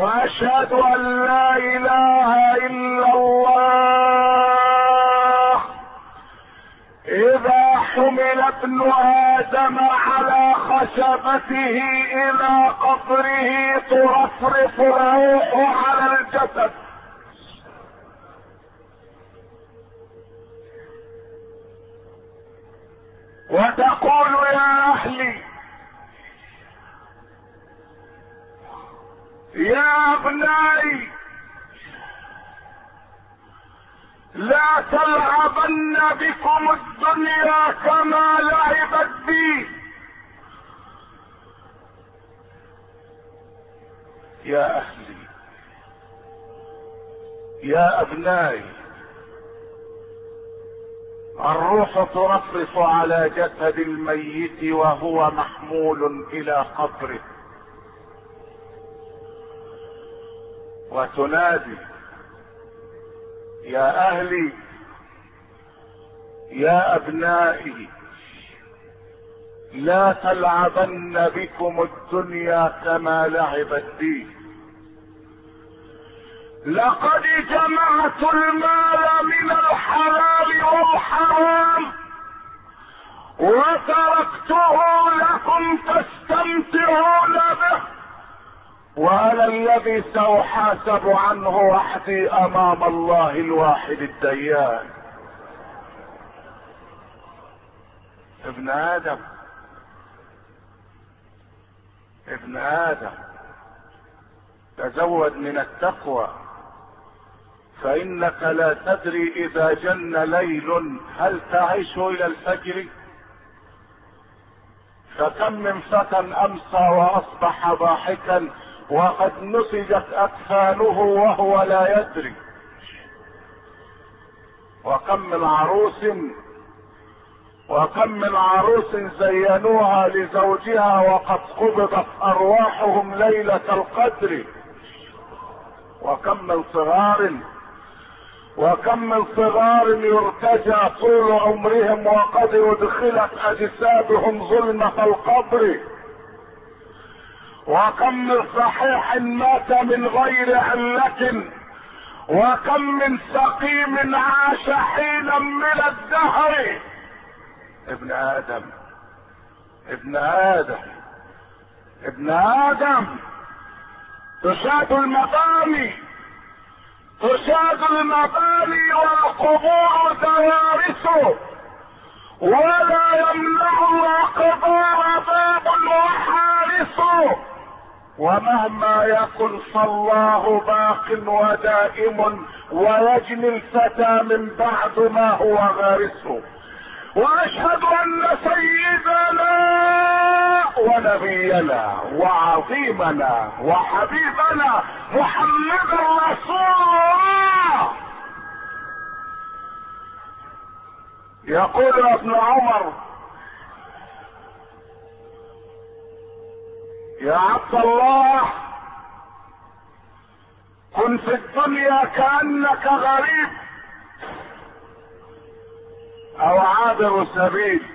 واشهد ان لا اله الا الله. اذا حمل ابن ادم على خشبته الى قبره ترفرف الروح على الجسد، وتقول يا اهلي يا ابنائي لا تلعبن بكم الدنيا كما لعبت بي. يا اهلي يا ابنائي، الروح ترفرف على جسد الميت وهو محمول الى قبره، وتنادي يا اهلي يا ابنائي لا تلعبن بكم الدنيا كما لعبت بي. لقد جمعت المال من الحلال والحرام وتركته لكم تستمتعون به، وانا الذي ساحاسب عنه وحدي امام الله الواحد الديان. ابن ادم ابن ادم، تزود من التقوى، فانك لا تدري اذا جن ليل هل تعيش الى الفجر. فكم من فتى امسى واصبح ضاحكا وقد نسجت اكفانه وهو لا يدري. وكم من عروس زينوها لزوجها وقد قبضت ارواحهم ليلة القدر. وكم من صغار يرتجى طول عمرهم وقد ادخلت اجسادهم ظلمة القبر. وكم من صحيح مات من غير علة، وكم من سقيم عاش حينا من الدهر. ابن ادم ابن ادم ابن ادم، تشاد المباني والقبور دوارس، ولا يمنع القبور باب وحارس. ومهما يكن فالله باق ودائم، ويجني الفتى من بعد ما هو غارسه. واشهد ان سيدنا ونبينا وعظيمنا وحبيبنا محمد رسول الله. يقول ابن عمر يا عبد الله كن في الدنيا كأنك غريب او عابر سبيل،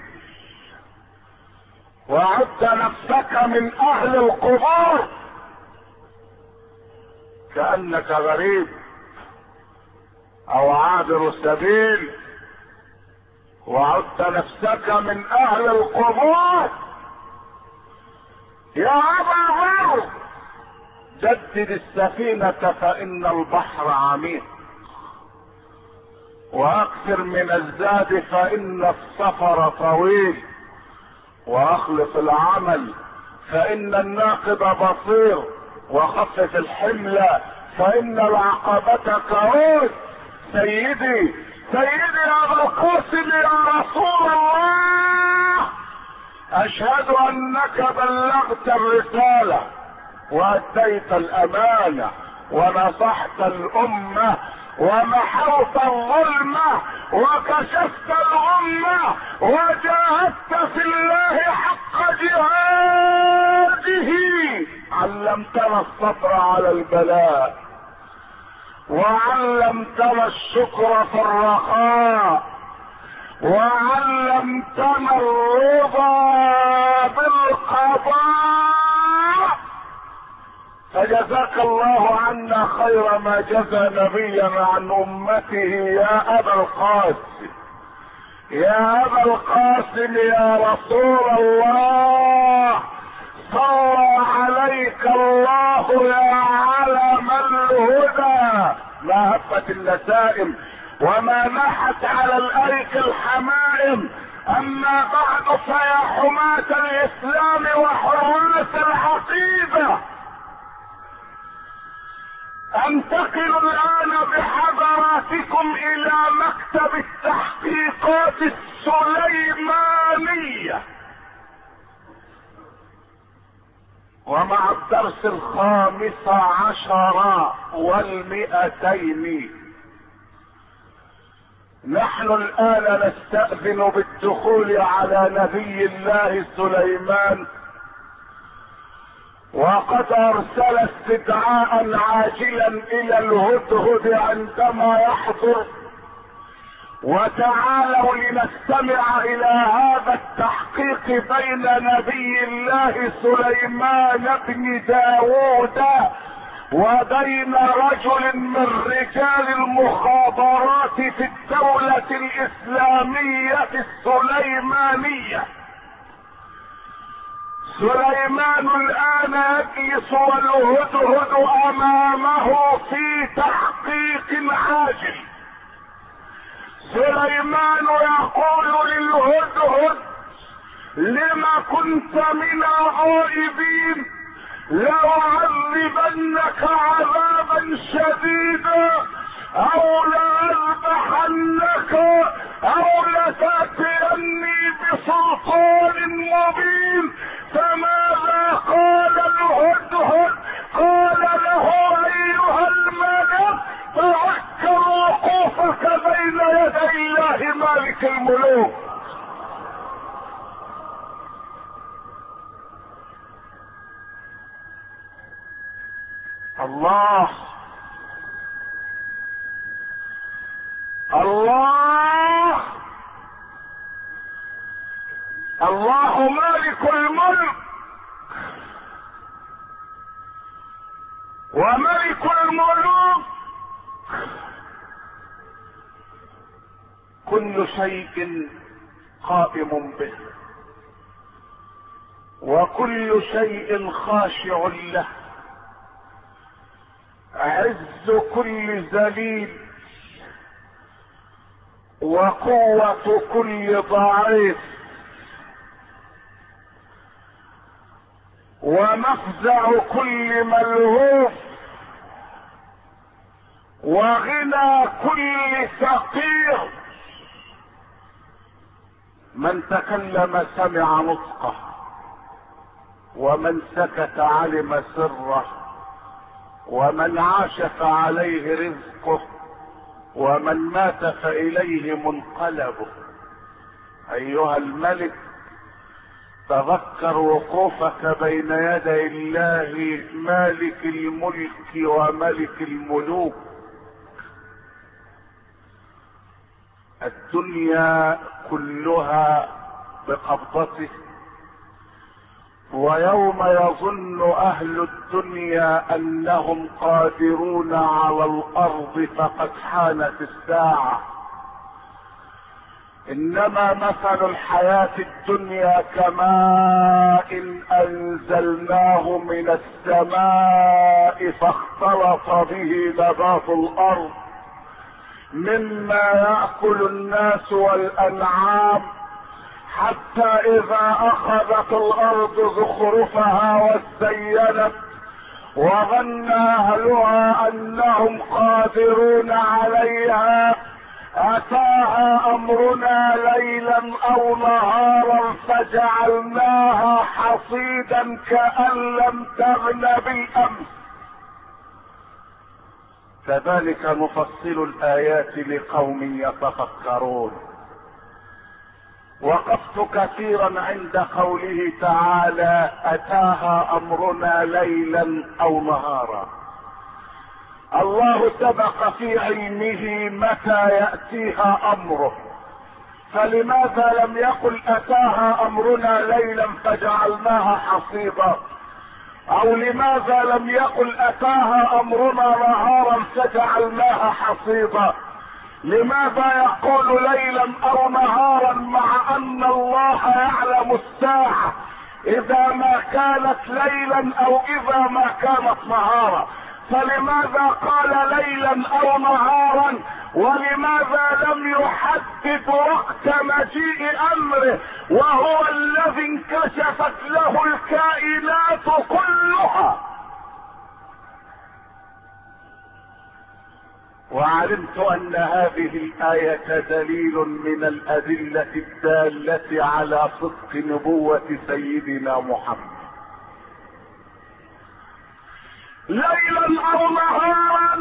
وعد نفسك من اهل القبور كأنك غريب او عابر سبيل، وعدت نفسك من اهل القبور. يا ابا ذر جدد السفينة فان البحر عميق، واكثر من الزاد فان السفر طويل، واخلص العمل فان الناقد بصير، وخفف الحمل فان العقبة كعود. سيدي ابا القاسم يا رسول الله، اشهد انك بلغت الرسالة واديت الامانة ونصحت الامة ومحوت الظلمة وكشفت الغمة وجاهدت في الله حق جهاده. علمتنا الصبر على البلاء، وعلمتنا الشكر في الرخاء، وعلمتنا الرضا بالقضاء. فجزاك الله عنا خير ما جزى نبينا عن امته يا ابا القاسم، يا ابا القاسم يا رسول الله، صلى عليك الله يا علم الهدى، ما هبت النسائم وما نحت على الارك الحمائم. اما بعد فيا حماة الاسلام وحراس العقيدة، انتقل الان بحضراتكم الى مكتب التحقيقات السليمانية، ومع الدرس 15 و200. نحن الان نستأذن بالدخول على نبي الله سليمان، وقد ارسل استدعاء عاجلا الى الهدهد عندما يحضر. وتعالوا لنستمع الى هذا التحقيق بين نبي الله سليمان بن داود وبين رجل من رجال المخابرات في الدولة الاسلامية السليمانية. سليمان الان يجلس والهدهد امامه في تحقيق عاجل. سليمان يقول للهدهد: لما كنت من الغائبين؟ لأعذبنك عذابا شديدا او لأذبحنك او لتأتيني بسلطان مبين. فماذا قال الهدهد؟ قال له: ايها الملك، تذكر وقوفك بين يدي الله مالك الملوك. الله الله الله مالك الملك، وملك الملوك كل شيء قائم به، وكل شيء خاشع له. عز كل ذليل، وقوة كل ضعيف، ومفزع كل ملهوف، وغنى كل فقير. من تكلم سمع نطقه، ومن سكت علم سره، ومن عاش فعليه رزقه، ومن مات فإليه منقلبه. أيها الملك، تذكر وقوفك بين يدي الله مالك الملك وملك الملوك. الدنيا كلها بقبضته، ويوم يظن اهل الدنيا انهم قادرون على الارض فقد حانت الساعة. انما مثل الحياة الدنيا كماء انزلناه من السماء فاختلط به نبات الارض مما يأكل الناس والانعام، حتى اذا اخذت الارض زخرفها وزينت وظن اهلها انهم قادرون عليها اتاها امرنا ليلا او نهارا فجعلناها حصيدا كأن لم تغن بالامس. كذلك نفصل الايات لقوم يتفكرون. وقفت كثيرا عند قوله تعالى اتاها امرنا ليلا او نهارا. الله سبق في علمه متى يأتيها امره، فلماذا لم يقل اتاها امرنا ليلا فجعلناها حصيدا؟ او لماذا لم يقل اتاها امرنا نهارا فجعلناها حصيدا؟ لماذا يقول ليلا او نهارا مع ان الله يعلم الساعة اذا ما كانت ليلا او اذا ما كانت نهارا؟ فلماذا قال ليلا او نهارا؟ ولماذا لم يحدد وقت مجيء امره وهو الذي انكشفت له الكائنات كلها؟ وعلمت ان هذه الآية دليل من الادلة الدالة على صدق نبوة سيدنا محمد. ليلا او نهارا،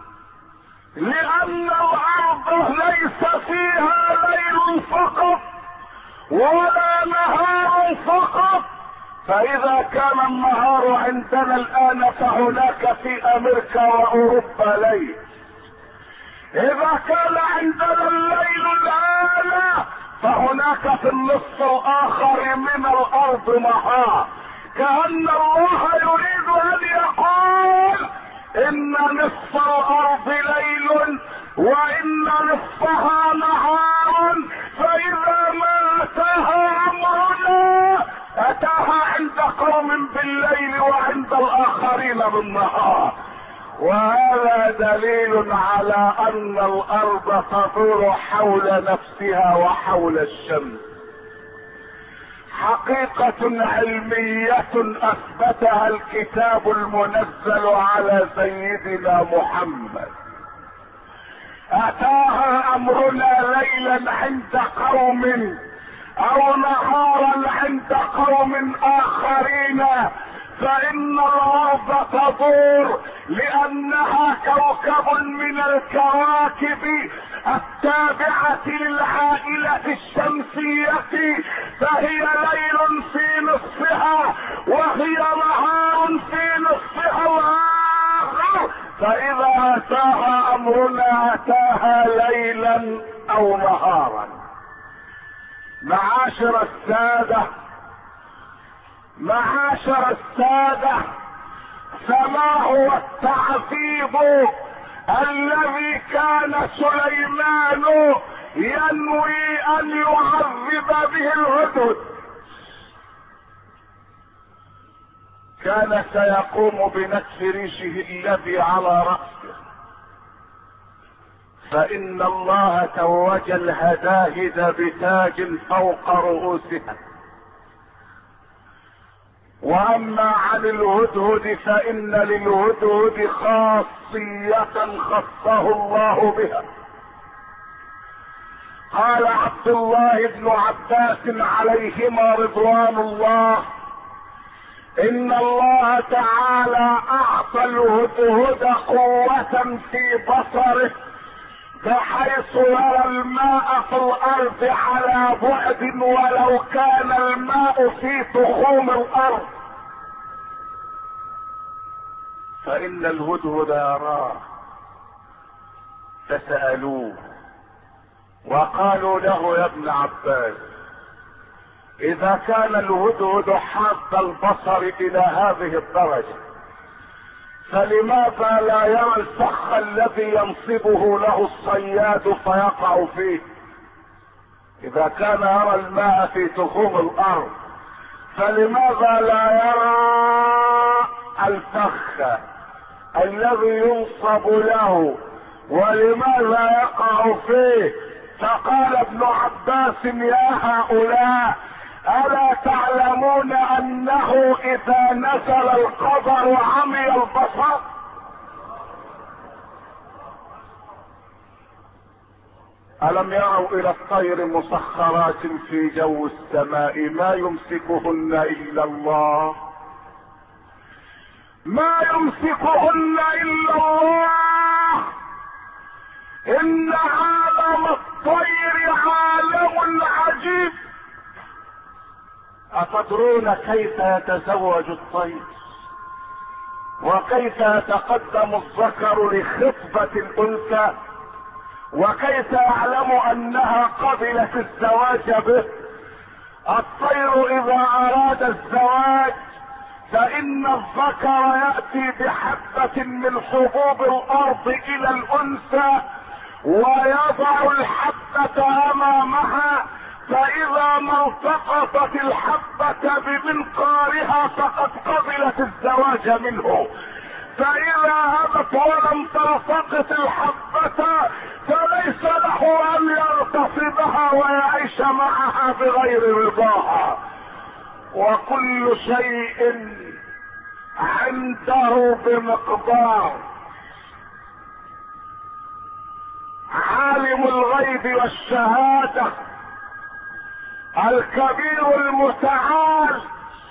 لان الارض ليس فيها ليل فقط ولا نهار فقط. فاذا كان النهار عندنا الان فهناك في امريكا واوروبا ليل. اذا كان عندنا الليل الان فهناك في النصف الاخر من الارض نهار. كأن الله يريد ان يقول ان نصف الارض ليل وان نصفها نهار. فاذا ما اتاها امرنا اتاها عند قوم بالليل وعند الاخرين بالنهار. وهذا دليل على ان الارض تدور حول نفسها وحول الشمس. حقيقة علمية اثبتها الكتاب المنزل على سيدنا محمد. اتاها امرنا ليلا عند قوم او نهارا عند قوم اخرين. فان الارض تدور لانها كوكب من الكواكب التابعة للعائلة الشمسية، فهي ليل في نصفها وهي نهار في نصفها الاخر. فاذا اتاها امرنا اتاها ليلا او نهارا. معاشر السادة، معاشر السادة، فما هو التعذيب الذي كان سليمان ينوي ان يعذب به الهدهد؟ كان سيقوم بنتف ريشه الذي على رأسه، فإن الله توج الهداهد بتاج فوق رؤوسها. واما عن الهدهد فان للهدهد خاصية خصه الله بها. قال عبد الله بن عباس عليهما رضوان الله ان الله تعالى اعطى الهدهد قوة في بصره بحيث يرى الماء في الارض على بعد ولو كان الماء في تخوم الارض. فان الهدهد يراه. فسألوه وقالوا له يا ابن عباس اذا كان الهدهد حاد البصر الى هذه الدرجة فلماذا لا يرى الفخ الذي ينصبه له الصياد فيقع فيه؟ اذا كان يرى الماء في تخوم الارض فلماذا لا يرى الفخ الذي ينصب له ولماذا يقع فيه؟ فقال ابن عباس يا هؤلاء ألا تعلمون أنه إذا نزل القدر عمي البصر؟ ألم يروا إلى الطير مسخرات في جو السماء ما يمسكهن إلا الله، ما يمسكهن إلا الله. إن عالم الطير عالم عجيب. أتدرون كيف يتزوج الطير وكيف يتقدم الذكر لخطبة الأنثى وكيف يعلم أنها قبلت الزواج به؟ الطير إذا أراد الزواج فان الذكر يأتي بحبة من حبوب الارض الى الانثى ويضع الحبة امامها، فاذا ما التقطت الحبة بمنقارها فقد قبلت الزواج منه، فاذا ابت ولم تلتقط الحبة فليس له ان يغتصبها ويعيش معها بغير رضاها. وكل شيء عنده بمقدار. عالم الغيب والشهادة الكبير المتعال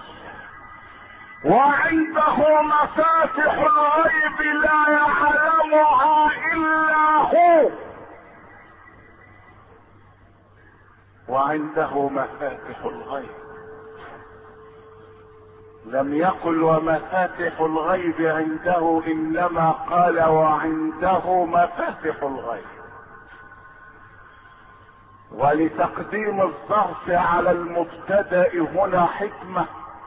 وعنده مفاتح الغيب لا يعلمها الا هو، وعنده مفاتح الغيب. لم يقل ومفاتح الغيب عنده، انما قال وعنده مفاتح الغيب. ولتقديم الظرف على المبتدأ هنا حكمة،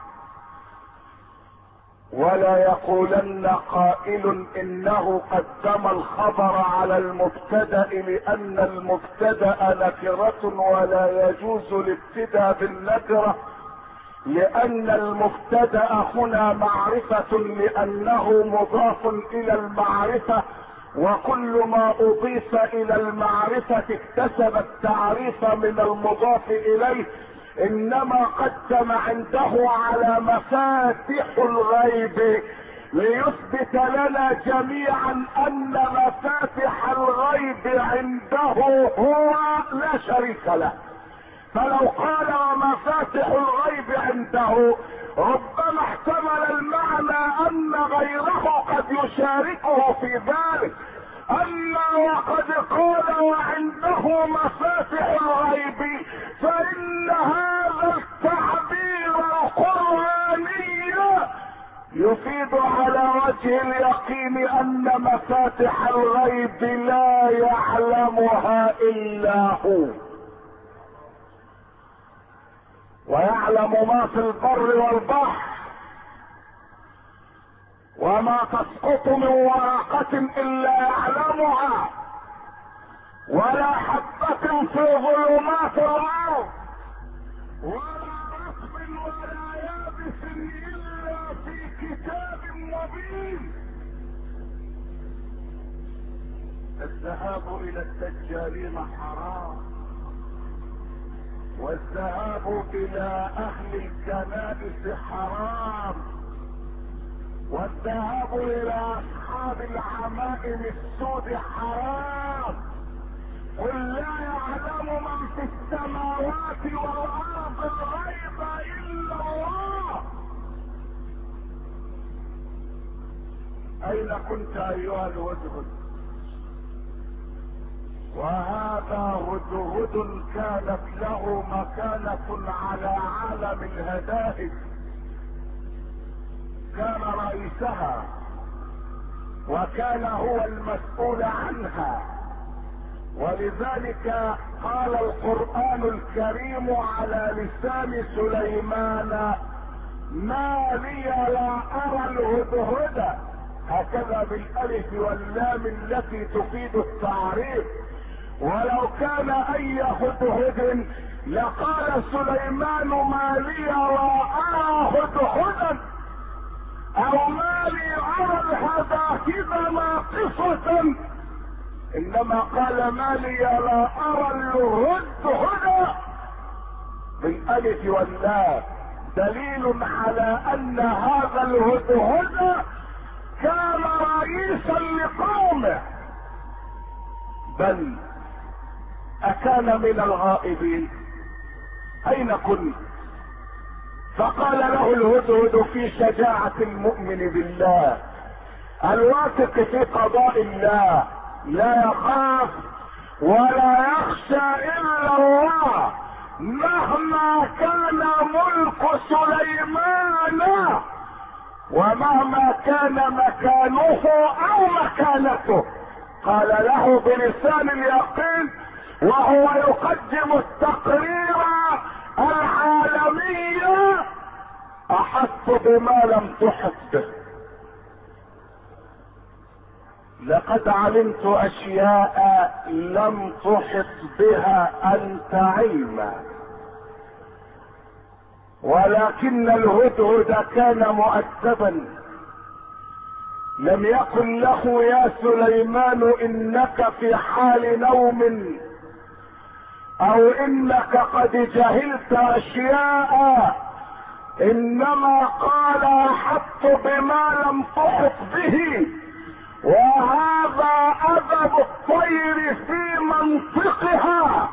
ولا يقولن قائل انه قدم الخبر على المبتدأ لان المبتدأ نكرة ولا يجوز الابتداء بالنكرة، لان المبتدأ هنا معرفة لانه مضاف الى المعرفة، وكل ما اضيف الى المعرفة اكتسب التعريف من المضاف اليه، انما قدم عنده على مفاتح الغيب ليثبت لنا جميعا ان مفاتح الغيب عنده هو لا شريك له. فلو قال ومفاتح الغيب عنده ربما احتمل المعنى ان غيره قد يشاركه في ذلك، اما وقد قال وعنده مفاتح الغيب فان هذا التعبير القرآني يفيد على وجه اليقين ان مفاتح الغيب لا يعلمها الا هو، ويعلم ما في البر والبحر، وما تسقط من ورقة الا يعلمها، ولا حبة في ظلمات الارض، ولا رطب ولا يابس الا في كتاب مبين. الذهاب الى الدجالين حرام، والذهاب الى اهل الكنائس حرام، والذهاب الى اصحاب العمائم السود حرام. قل لا يعلم من في السماوات والارض الغيب الا الله. اين كنت ايها الهدهد؟ وهذا هدهد كانت له مكانة على عالم الهدائد، كان رئيسها وكان هو المسؤول عنها، ولذلك قال القرآن الكريم على لسان سليمان ما لي لا ارى الهدهد، هكذا بالالف واللام التي تفيد التعريف. ولو كان اي هدهد لقال سليمان ما لي لا ارى هدهدا، او ما لي ارى الهداهد ناقصة، انما قال ما لي لا ارى الهدهد بالالف واللام، دليل على ان هذا الهدهد كان رئيسا لقومه، بل اكان من الغائبين. اين كنت؟ فقال له الهدهد في شجاعة المؤمن بالله الواثق في قضاء الله، لا يخاف ولا يخشى الا الله، مهما كان ملك سليمان ومهما كان مكانه او مكانته. قال له بلسان اليقين وهو يقدم التقرير العالمي احط بما لم تحط به. لقد علمت اشياء لم تحط بها انت علما، ولكن الهدهد كان مؤدبا، لم يقل له يا سليمان انك في حال نوم او انك قد جهلت اشياء، انما قال احط بما لم تحط به، وهذا ادب الطير في منطقها.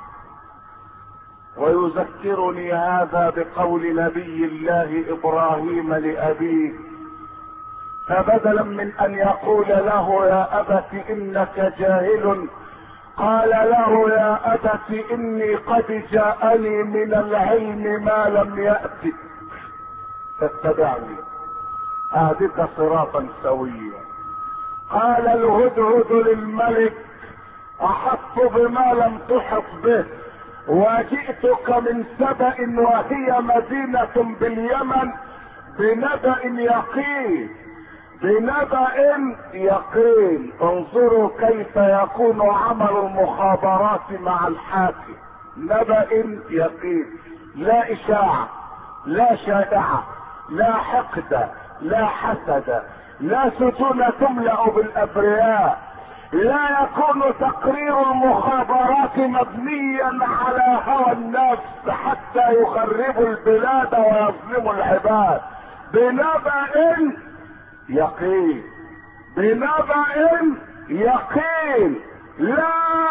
ويذكرني هذا بقول نبي الله ابراهيم لابيه، فبدلا من ان يقول له يا ابت انك جاهل، قال له يا ابت اني قد جاءني من العلم ما لم يأتك فاتبعني اهدك صراطا سويا. قال الهدهد للملك احط بما لم تحط به، وجئتك من سبأ وهي مدينة باليمن بنبأ يقين، بنبأ يقين. انظروا كيف يكون عمل المخابرات مع الحاكم، نبأ يقين، لا اشاعة، لا شائعة، لا حقد، لا حسد، لا سجون تملأ بالابرياء. لا يكون تقرير المخابرات مبنيا على هوى النفس حتى يخربوا البلاد ويظلموا العباد. بنبأ يقين، بنبأ يقين، لا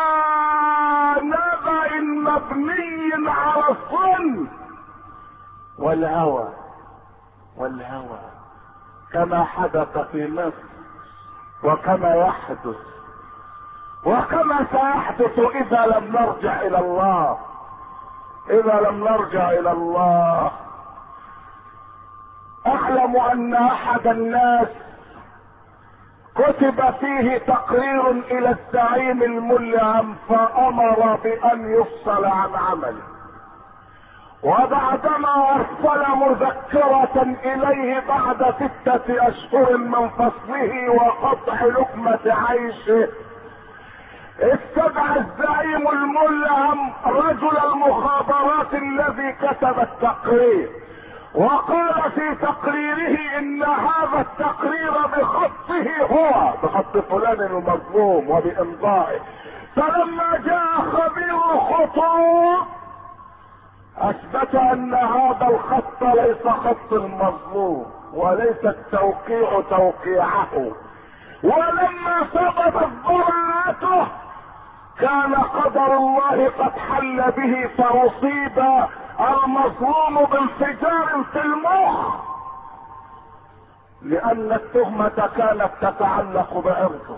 نبأ مبني على الظن والهوى. والهوى كما حدث في مصر وكما يحدث وكما سيحدث اذا لم نرجع الى الله، اذا لم نرجع الى الله. اعلم ان احد الناس كتب فيه تقرير الى الزعيم الملهم فامر بان يفصل عن عمله، وبعدما ارسل مذكرة اليه بعد 6 اشهر من فصله وقطع لقمة عيشه، استدعى الزعيم الملهم رجل المخابرات الذي كتب التقرير، وقال في تقريره ان هذا التقرير بخطه هو، بخط فلان المظلوم وبامضائه. فلما جاء خبير الخطوط اثبت ان هذا الخط ليس خط المظلوم وليس التوقيع توقيعه، ولما ثبتت براءته كان قدر الله قد حل به، فاصيب المظلوم بانفجار في المخ، لان التهمة كانت تتعلق بعرضه،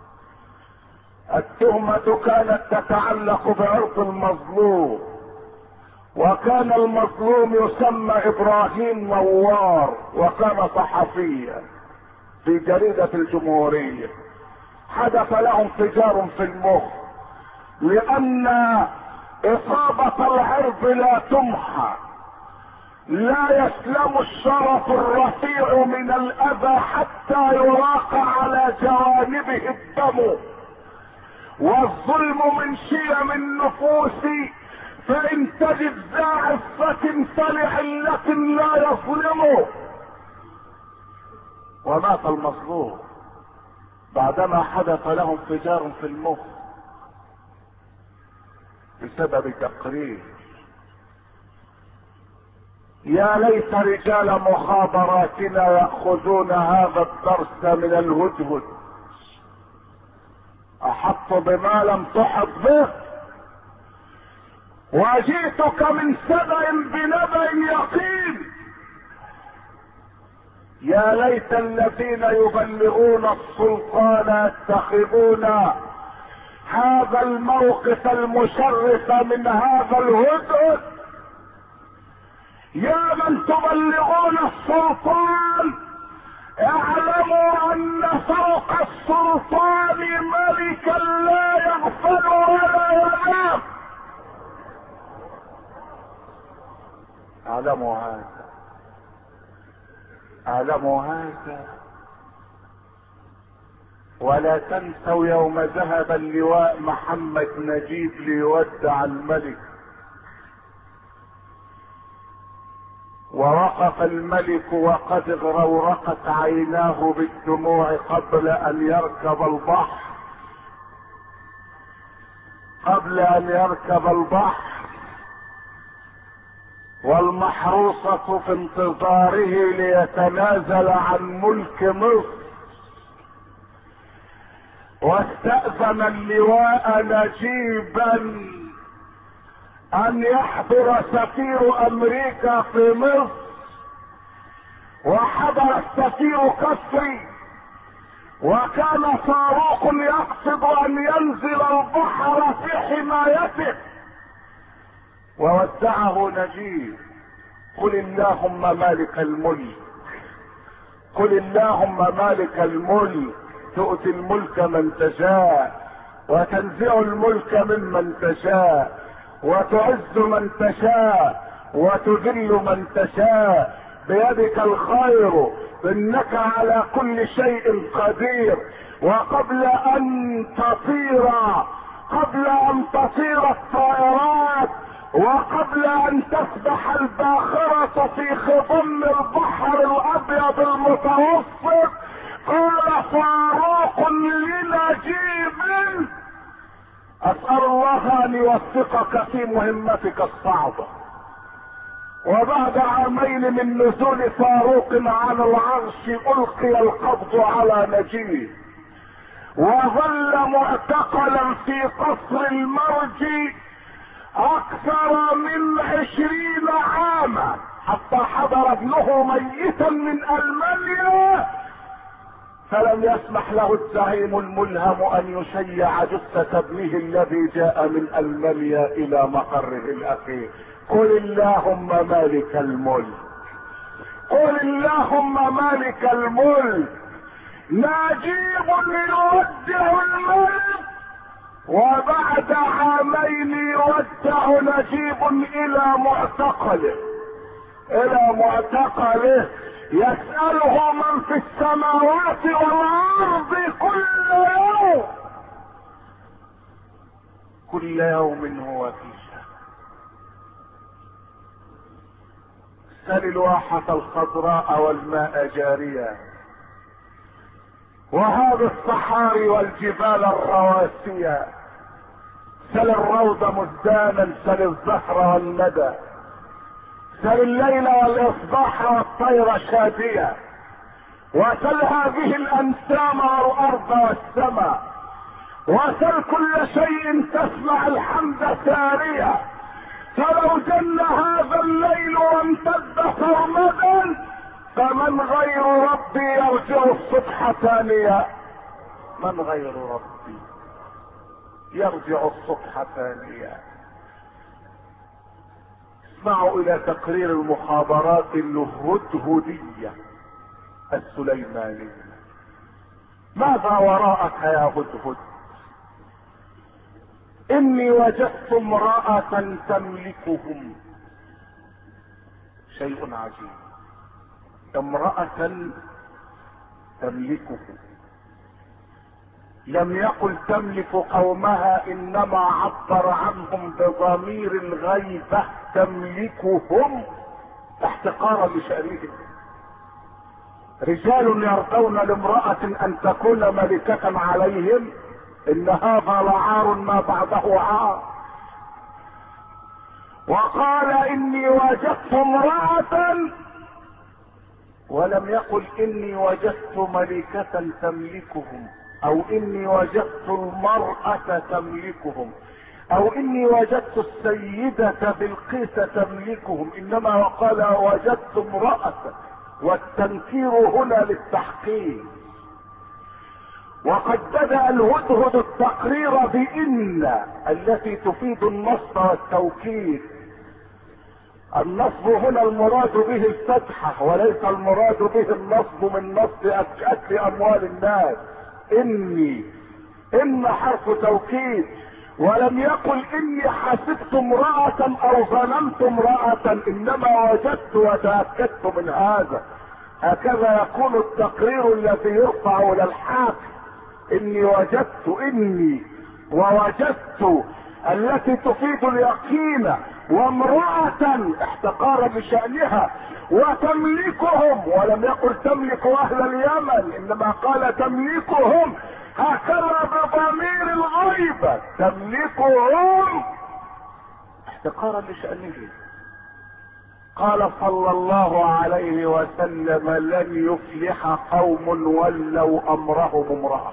التهمة كانت تتعلق بعرض المظلوم، وكان المظلوم يسمى ابراهيم نوار، وكان صحفيا في جريدة الجمهورية. حدث له انفجار في المخ، لان اصابة العرض لا تمحى، لا يسلم الشرف الرفيع من الاذى حتى يراق على جوانبه الدم، والظلم من شيم النفوس، فان تجد ذا عفة فلعلة لا يظلمه. ومات المظلوم بعدما حدث له انفجار في المخ بسبب تقرير. يا ليت رجال مخابراتنا يأخذون هذا الدرس من الهدهد. احط بما لم تحط به، وجئتك من سبأ بنبأ يقين. يا ليت الذين يبلغون السلطان يتخذون هذا الموقف المشرف من هذا الهدهد. يا من تبلغون السلطان، اعلموا ان فوق السلطان ملكا لا يغفل ولا ينام. اعلموا هذا. اعلموا هذا ولا تنسوا يوم ذهب اللواء محمد نجيب ليودع الملك، ووقف الملك وقد اغرورقت عيناه بالدموع قبل ان يركب البحر، والمحروسة في انتظاره ليتنازل عن ملك مصر. واستأذن اللواء نجيبا ان يحضر سفير امريكا في مصر، وحضر السفير كسري، وكان فاروق يقصد ان ينزل البحر في حمايته، وودعه نجيب. قل اللهم مالك الملك، قل اللهم مالك الملك، تؤتي الملك من تشاء وتنزع الملك ممن تشاء وتعز من تشاء وتذل من تشاء، بيدك الخير انك على كل شيء قدير. وقبل ان تطير الطائرات، وقبل ان تسبح الباخرة في خضم البحر الابيض المتوسط، قال فاروق لنجيب: اسأل الله ان يوفقك في مهمتك الصعبة. وبعد عامين من نزول فاروق على العرش القي القبض على نجيب، وظل معتقلا في قصر المرج اكثر من 20 عاما، حتى حضر ابنه ميتا من المانيا، فلم يسمح له الزعيم الملهم ان يشيع جثة ابنه الذي جاء من المانيا الى مقره الاخير. قل اللهم مالك الملك، قل اللهم مالك الملك. نجيب يودع الملك، وبعد عامين يودع نجيب الى معتقله يسأله من في السماوات والارض كل يوم هو في شأن. سل الواحة الخضراء والماء جاريا، وهذه الصحاري والجبال الرواسية، سل الروض مزدانا، سل الزهر والندى، سل الليل والاصباح والطير شادية، وسل هذه الانسام والارض والسماء، وسل كل شيء تسمع الحمد ساريا. فلو جن هذا الليل وامتد سرمدا، فمن غير ربي يرجع الصبح ثانيا؟ من غير ربي يرجع الصبح ثانيا؟ اسمعوا الى تقرير المخابرات الهدهدية السليمانية. ماذا وراءك يا هدهد؟ اني وجدت امرأة تملكهم. شيء عجيب، امرأة تملكهم. لم يقل تملك قومها، انما عبر عنهم بضمير الغيبة، تملكهم احتقارا لشأنهم. رجال يرضون لامرأة ان تكون ملكة عليهم، ان هذا لعار ما بعده عار. وقال اني وجدت امرأة، ولم يقل اني وجدت ملكة تملكهم، او اني وجدت المرأة تملكهم، او اني وجدت السيدة بلقيس تملكهم، انما قال وجدت امرأة، والتنكير هنا للتحقيق. وقد بدأ الهدهد التقرير بإن التي تفيد النصب والتوكيد. النصب هنا المراد به الفتحة، وليس المراد به النصب من نصب اكل اموال الناس. ان حرف توكيد، ولم يقل اني حسبت امرأة او ظننت امرأة، انما وجدت وتأكدت من هذا. هكذا يكون التقرير الذي يرفع الى الحاكم. اني ووجدت التي تفيد اليقين، وامرأة احتقارا بشأنها، وتملكهم، ولم يقل تملك اهل اليمن، انما قال تملكهم، هكذا بضمير الغيبة، تملكهم احتقارا بشأنه. قال صلى الله عليه وسلم: لن يفلح قوم ولوا امرهم امرأة.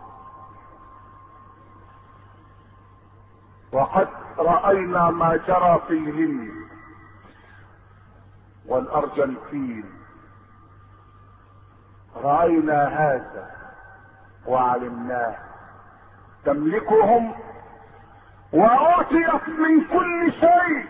وقد رأينا ما جرى في الهند والارجنتين، رأينا هذا وعلمناه. تملكهم وأعطيت من كل شيء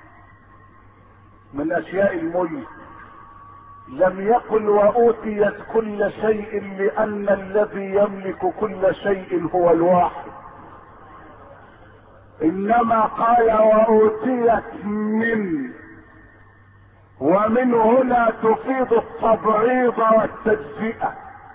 من اشياء الملك. لم يقل وأوتيت كل شيء لأن الذي يملك كل شيء هو الواحد، انما قال وأوتيت من، ومن هنا تفيد التبعيض والتجزئة.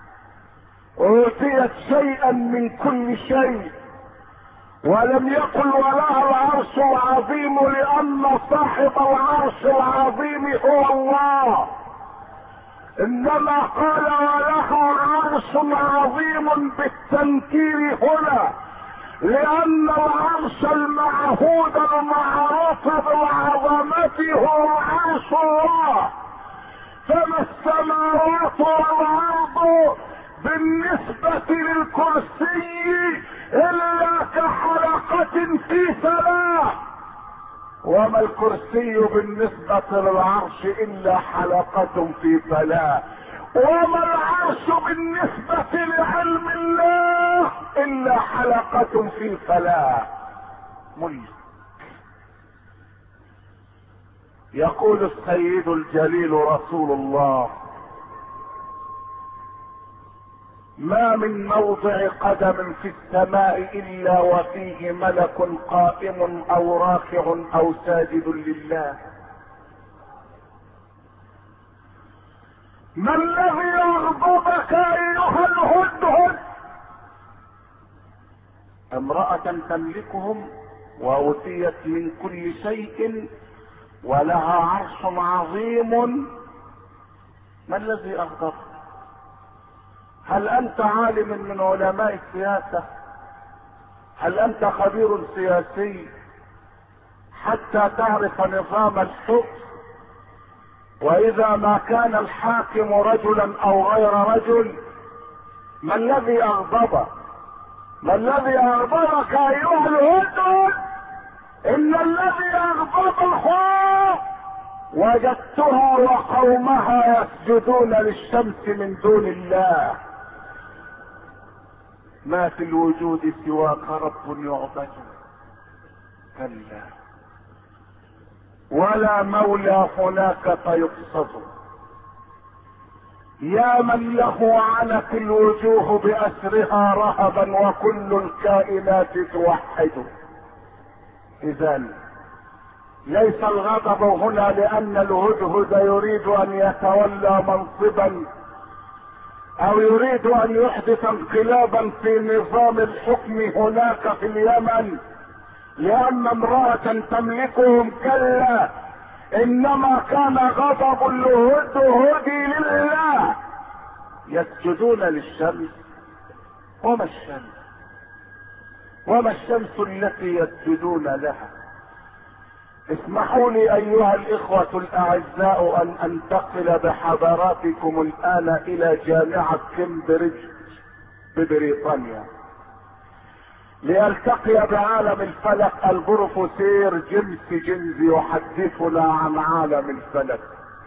أوتيت شيئا من كل شيء، ولم يقل ولها العرش العظيم لأن صاحب العرش العظيم هو الله، انما قال ولها عرش عظيم بالتنكير هنا، لأن العرش المعهود المعروف بالعظمة هو عرش الله. فما السماوات والأرض بالنسبة للكرسي إلا كحلقة في سماء، وما الكرسي بالنسبة للعرش إلا حلقة في فلاة، وما العرش بالنسبة لعلم الله إلا حلقة في فلاة. ملك. يقول السيد الجليل رسول الله: ما من موضع قدم في السماء الا وفيه ملك قائم او راكع او ساجد لله. ما الذي يغضبك ايها الهدهد؟ امرأة تملكهم وأوتيت من كل شيء ولها عرش عظيم. ما الذي اغضبك؟ هل انت عالم من علماء السياسة؟ هل انت خبير سياسي حتى تعرف نظام الحكم؟ واذا ما كان الحاكم رجلا او غير رجل، ما الذي اغضبك؟ ما الذي اغضبك ايها الهدهد؟ ان الذي اغضبه وجدتها وقومها يسجدون للشمس من دون الله. ما في الوجود سواك رب يعبد، كلا، ولا مولى هناك فيقصد. يا من له عنت الوجوه بأسرها رهبا وكل الكائنات توحد. إذن ليس الغضب هنا لأن الهدهد يريد أن يتولى منصبا أو يريد أن يحدث انقلابا في نظام الحكم هناك في اليمن لأن امرأة تملكهم، كلا، إنما كان غضب الهدهد لله. يسجدون للشمس. وما الشمس؟ وما الشمس التي يسجدون لها؟ اسمحوا لي ايها الاخوة الاعزاء ان انتقل بحضراتكم الان الى جامعة كامبريدج ببريطانيا لالتقي بعالم الفلك البروفيسور جيمس يحدثنا عن عالم الفلك،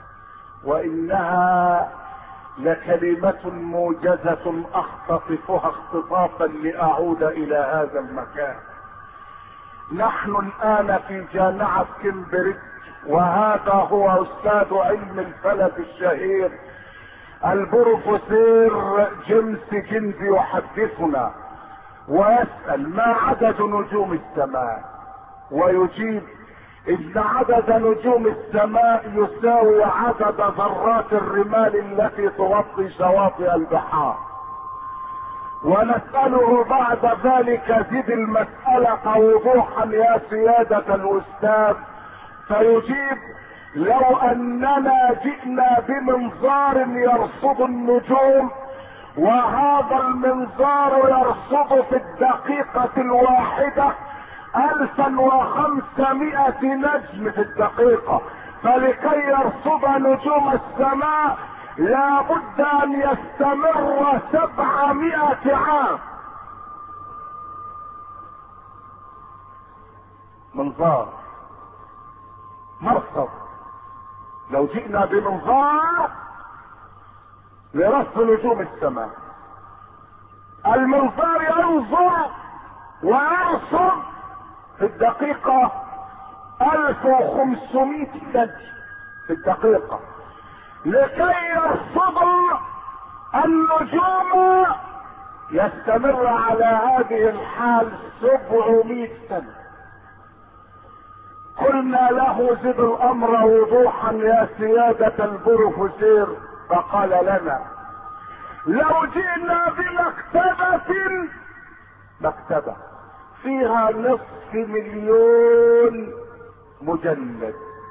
وانها لكلمة موجزة اختطفها اختطافا لاعود الى هذا المكان. نحن الان في جامعة كامبريدج، وهذا هو استاذ علم الفلك الشهير البروفيسور جيمس يحدثنا ويسأل: ما عدد نجوم السماء؟ ويجيب: إن عدد نجوم السماء يساوي عدد ذرات الرمال التي تغطي شواطئ البحار. ونسأله بعد ذلك زد المسألة وضوحا يا سيادة الأستاذ، فيجيب: لو أننا جئنا بمنظار يرصد النجوم، وهذا المنظار يرصد في الدقيقة الواحدة 1500 نجم في الدقيقة، فلكي يرصد نجوم السماء لا بد ان يستمر 700 عام. منظار مرصد، لو جئنا بمنظار لرصد نجوم السماء، المنظار ينظر ويرصد في الدقيقة 1500 نجم في الدقيقة. لكي يرصد النجوم يستمر على هذه الحال 700 سنة. قلنا له: زد الامر وضوحا يا سيادة البروفيسور. فقال لنا: لو جئنا مكتبة فيها 500,000 مجلد،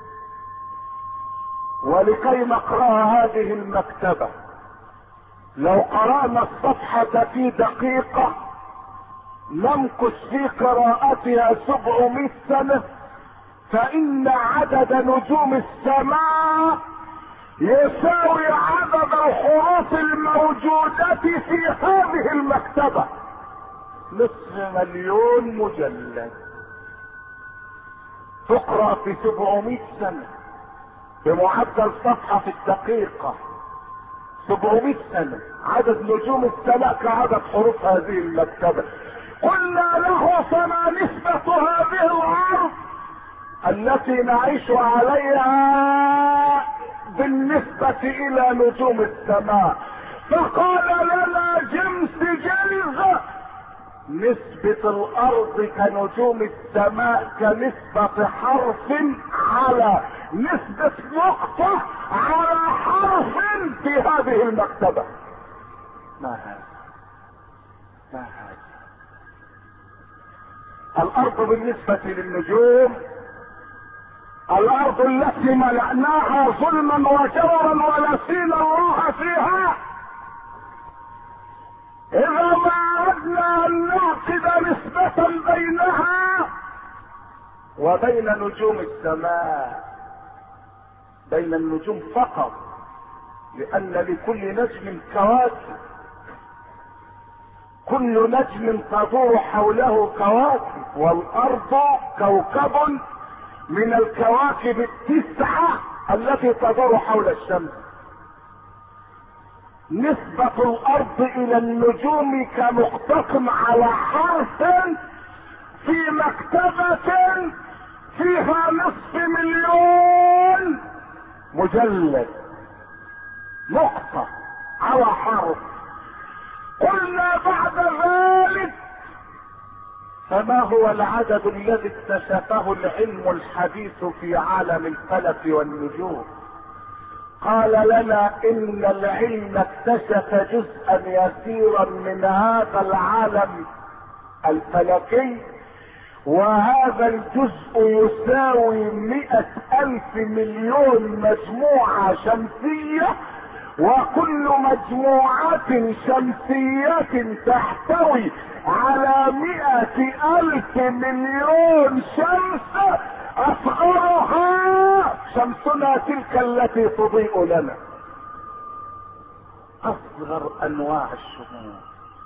ولكي نقرأ هذه المكتبة لو قرأنا الصفحة في دقيقة نمكث في قراءتها 700 سنة، فإن عدد نجوم السماء يساوي عدد الحروف الموجودة في هذه المكتبة 500,000 مجلد، تقرأ في 700 سنة بمعدل صفحة في الدقيقة. 700 سنة عدد نجوم السماء كعدد حروف هذه المكتبة. قلنا له: فما نسبة هذه الأرض التي نعيش عليها بالنسبة إلى نجوم السماء؟ فقال لنا جيمس جيلز: نسبة الأرض كنجوم السماء كنسبة حرف على نسبة نقطة على حرف في هذه المكتبة. ما هذا؟ الأرض بالنسبة للنجوم، الأرض التي ملأناها ظلما وجورا ونسينا الله فيها، إذا ما أردنا أن نعقد نسبة بينها وبين نجوم السماء، بين النجوم فقط، لأن لكل نجم كواكب، كل نجم تدور حوله كواكب، والأرض كوكب من الكواكب 9 التي تدور حول الشمس. نسبة الأرض إلى النجوم كنقطة على حرف في مكتبة فيها 500,000 مجلد، نقطة على حرف. قلنا بعد ذلك: فما هو العدد الذي اكتشفه العلم الحديث في عالم الفلك والنجوم؟ قال لنا: إن العلم اكتشف جزءا يسيرا من هذا العالم الفلكي، وهذا الجزء يساوي 100,000 مليون مجموعة شمسية، وكل مجموعة شمسية تحتوي على 100,000 مليون شمس، أصغرها شمسنا تلك التي تضيء لنا، أصغر أنواع الشموس.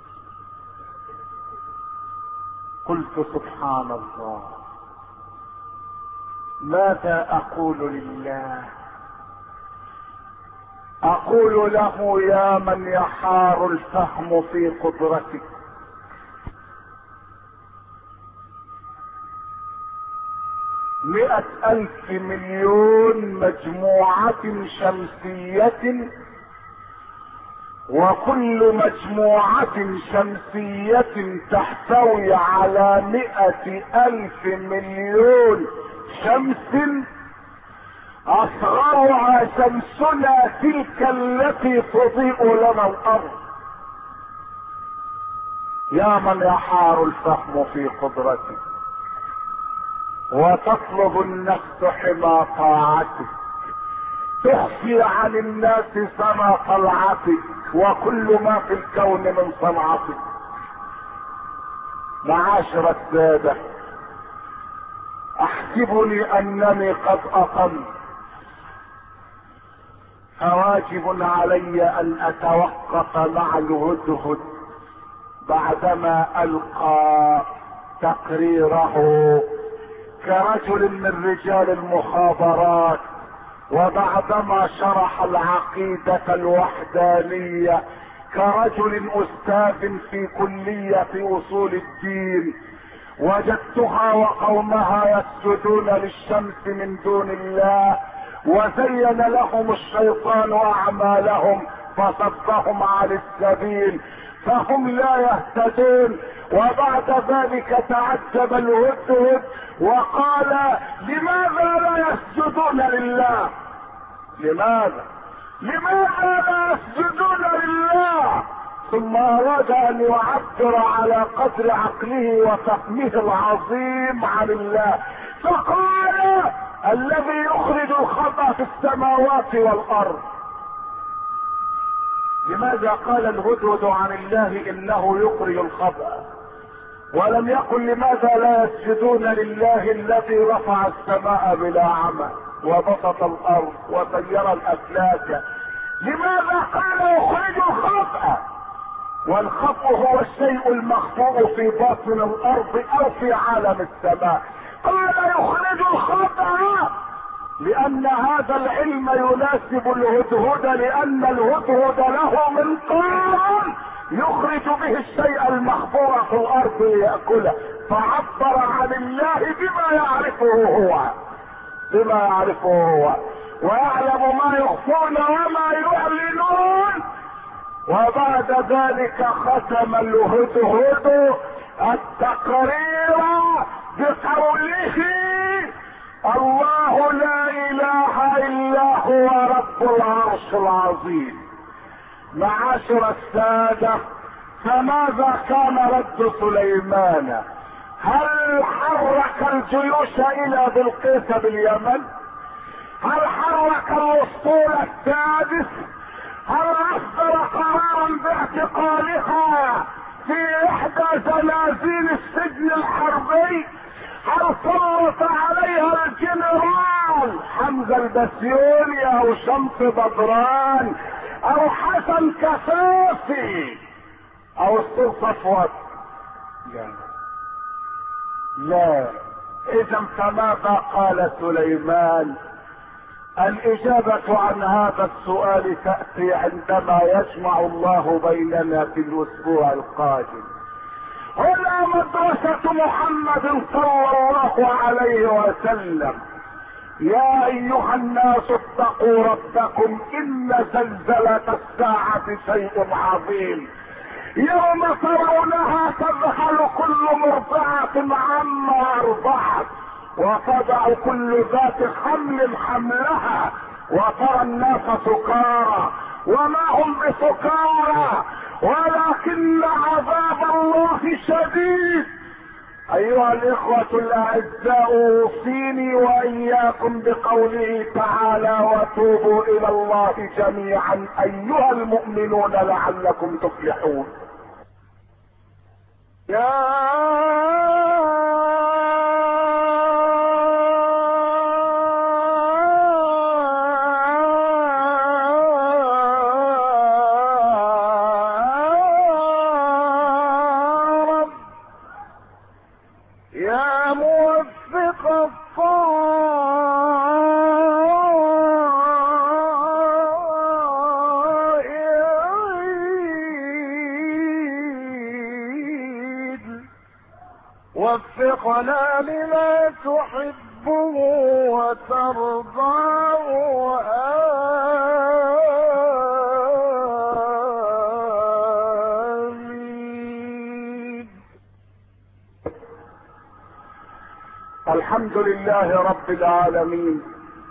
قلت: سبحان الله، ماذا أقول لله؟ أقول له: يا من يحار الفهم في قدرتك، 100,000 مليون مجموعة شمسية، وكل مجموعة شمسية تحتوي على 100,000 مليون شمس اصغرها شمسنا تلك التي تضيء لنا الارض. يا من يحار الفهم في قدرته وتطلب النفس حمى طاعتك، تخفي عن الناس سما طلعتك وكل ما في الكون من صنعتك. معاشر السادة، احسبني انني قد اقمت، فواجب علي ان اتوقف مع الهدهد بعدما القى تقريره كرجل من رجال المخابرات، وبعدما شرح العقيدة الوحدانية كرجل استاذ في كلية اصول الدين. وجدتها وقومها يسجدون للشمس من دون الله، وزين لهم الشيطان اعمالهم فصدهم عن السبيل فهم لا يهتدون. وبعد ذلك تعجب الهدهد وقال: لماذا لا يسجدون لله؟ لماذا لا يسجدون لله؟ ثم اراد ان يعبر على قدر عقله وفهمه العظيم عن الله، فقال: الذي يخرج الخبأ في السماوات والارض. لماذا قال الهدهد عن الله انه يخرج الخبأ، ولم يقل لماذا لا يسجدون لله الذي رفع السماء بلا عمى وبسط الارض وسير الافلاك؟ لماذا قال يخرج الخبأ؟ والخبأ هو الشيء المخبوء في باطن الارض او في عالم السماء. قال يخرج الخبأ لان هذا العلم يناسب الهدهد، لان الهدهد له منقار يخرج به الشيء المخبوء في الارض ليأكله، فعبر عن الله بما يعرفه هو ويعلم ما يخفون وما يعلنون. وبعد ذلك ختم الهدهد التقرير بقوله: الله لا اله الا هو رب العرش العظيم. معاشر السادة، فماذا كان رد سليمان؟ هل حرك الجيوش الى بلقيس باليمن؟ هل حرك الاسطول السادس؟ هل اصدر قرارا باعتقالها في احدى زنازين السجن الحربي؟ هل سلط عليها الجنرال حمزة البسيوني او شمس بدران او حسن كفافي او السور صفوت؟ لا. اذا فماذا قال سليمان؟ الاجابة عن هذا السؤال تأتي عندما يجمع الله بيننا في الاسبوع القادم. هنا مدرسة محمد صلى الله عليه وسلم. يا ايها الناس اتقوا ربكم ان زلزلة الساعة شيء عظيم، يوم ترونها تذهل كل مرضعة عما ارضعت وتضع كل ذات حمل حملها وترى الناس سكارى وما هم بسكارى ولكن عذاب الله شديد. ايها الاخوة الاعزاء، اوصيني واياكم بقوله تعالى: وتوبوا الى الله جميعا ايها المؤمنون لعلكم تفلحون. يا موفق الطائعين وفقنا لما تحبه وترضاه. الحمد لله رب العالمين،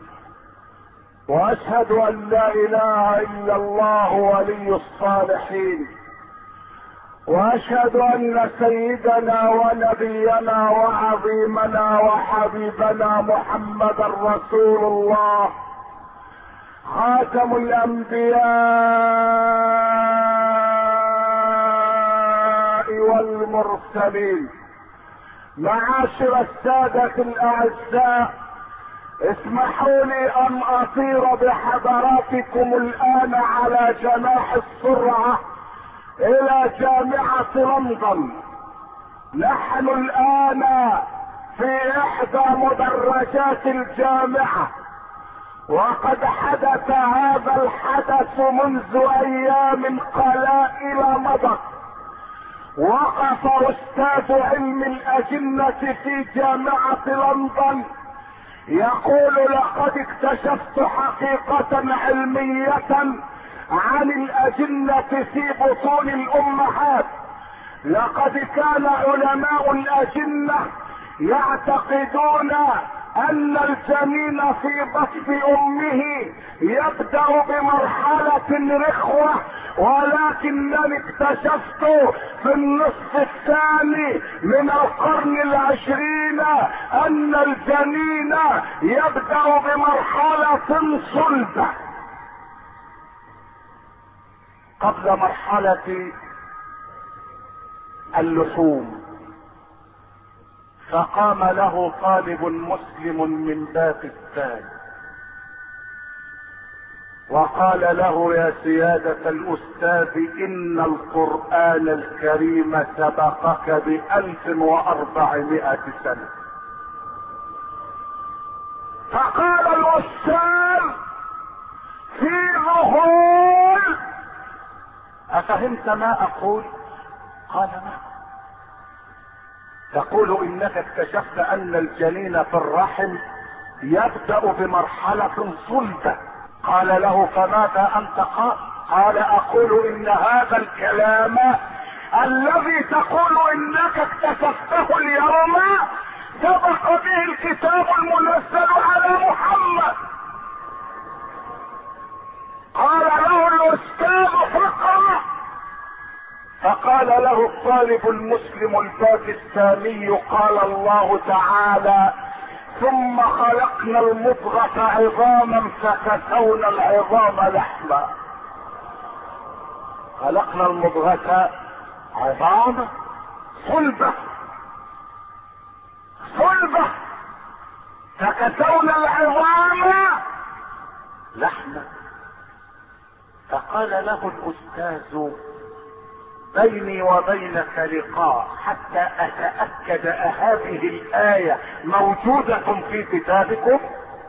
واشهد ان لا اله الا الله ولي الصالحين، واشهد ان سيدنا ونبينا وعظيمنا وحبيبنا محمدا رسول الله خاتم الانبياء والمرسلين. معاشر السادة الاعزاء، اسمحوا لي ان اطير بحضراتكم الان على جناح السرعة الى جامعة لندن. نحن الان في احدى مدرجات الجامعة، وقد حدث هذا الحدث منذ ايام قلائل مضت. وقف استاذ علم الاجنة في جامعة لندن يقول: لقد اكتشفت حقيقة علمية عن الاجنة في بطون الامهات. لقد كان علماء الاجنة يعتقدون ان الجنين في بطن امه يبدأ بمرحلة رخوة، ولكنني اكتشفت في النصف الثاني من القرن العشرين ان الجنين يبدأ بمرحلة صلبة قبل مرحلة اللحوم. فقام له طالب مسلم من باكستان وقال له: يا سيادة الاستاذ، ان القرآن الكريم سبقك ب1400 سنة. فقال الاستاذ في ذهول: افهمت ما اقول؟ قال: نعم. تقول انك اكتشفت ان الجنين في الرحم يبدأ بمرحلة صلبة. قال له: فماذا انت قال؟ قال: اقول ان هذا الكلام الذي تقول انك اكتشفته اليوم سبق به الكتاب المنزل على محمد. قال له الاستاذ: فقرأ. فقال له الطالب المسلم الباكستاني: قال الله تعالى: ثم خلقنا المضغة عظاما فكسونا العظام لحما. خلقنا المضغة عظاما صلبة فكسونا العظام لحما. فقال له الاستاذ: بيني وبينك لقاء حتى اتأكد هذه الآية موجودة في كتابكم.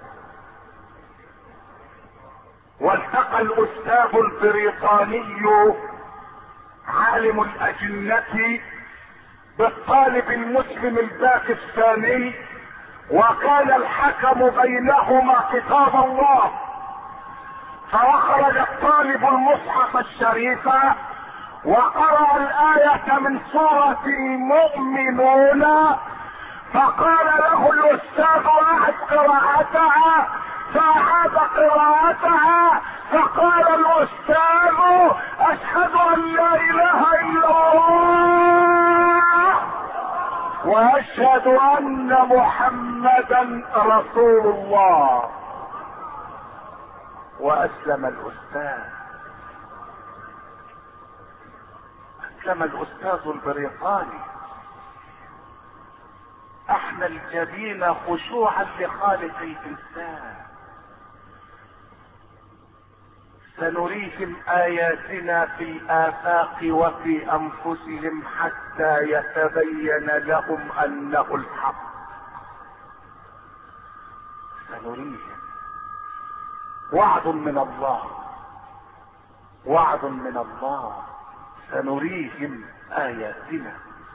والتقى الاستاذ البريطاني عالم الاجنة بالطالب المسلم الباكستاني، وكان الحكم بينهما كتاب الله. فأخرج الطالب المصحف الشريف وقرأ الآية من سورة المؤمنون، فقال له الأستاذ: أعد قراءتها. فأعاد قراءتها، فقال الأستاذ: أشهد أن لا إله إلا الله وأشهد أن محمدا رسول الله. وأسلم الأستاذ. أسلم الأستاذ البريطاني، احنا الجبين خشوعا لخالق الإنسان. سنريهم آياتنا في الآفاق وفي أنفسهم حتى يتبين لهم أنه الحق. سنريهم. وعد من الله، وعد من الله. سنريهم آياتنا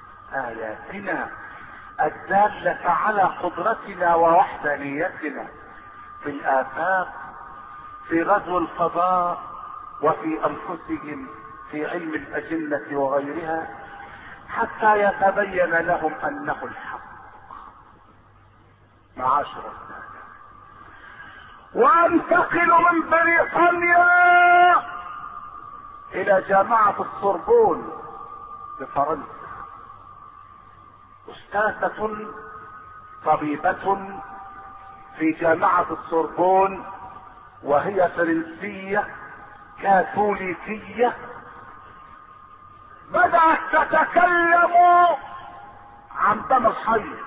الدالة على قدرتنا ووحدانيتنا في الآفاق، في غزو الفضاء، وفي أنفسهم، في علم الأجنة وغيرها، حتى يتبين لهم أنه الحق. معاشر السادة، وانتقل من بريطانيا الى جامعة السوربون بفرنسا، استاذة طبيبة في جامعة السوربون، وهي فرنسية كاثوليكية، بدأت تتكلم عن دم الحيض،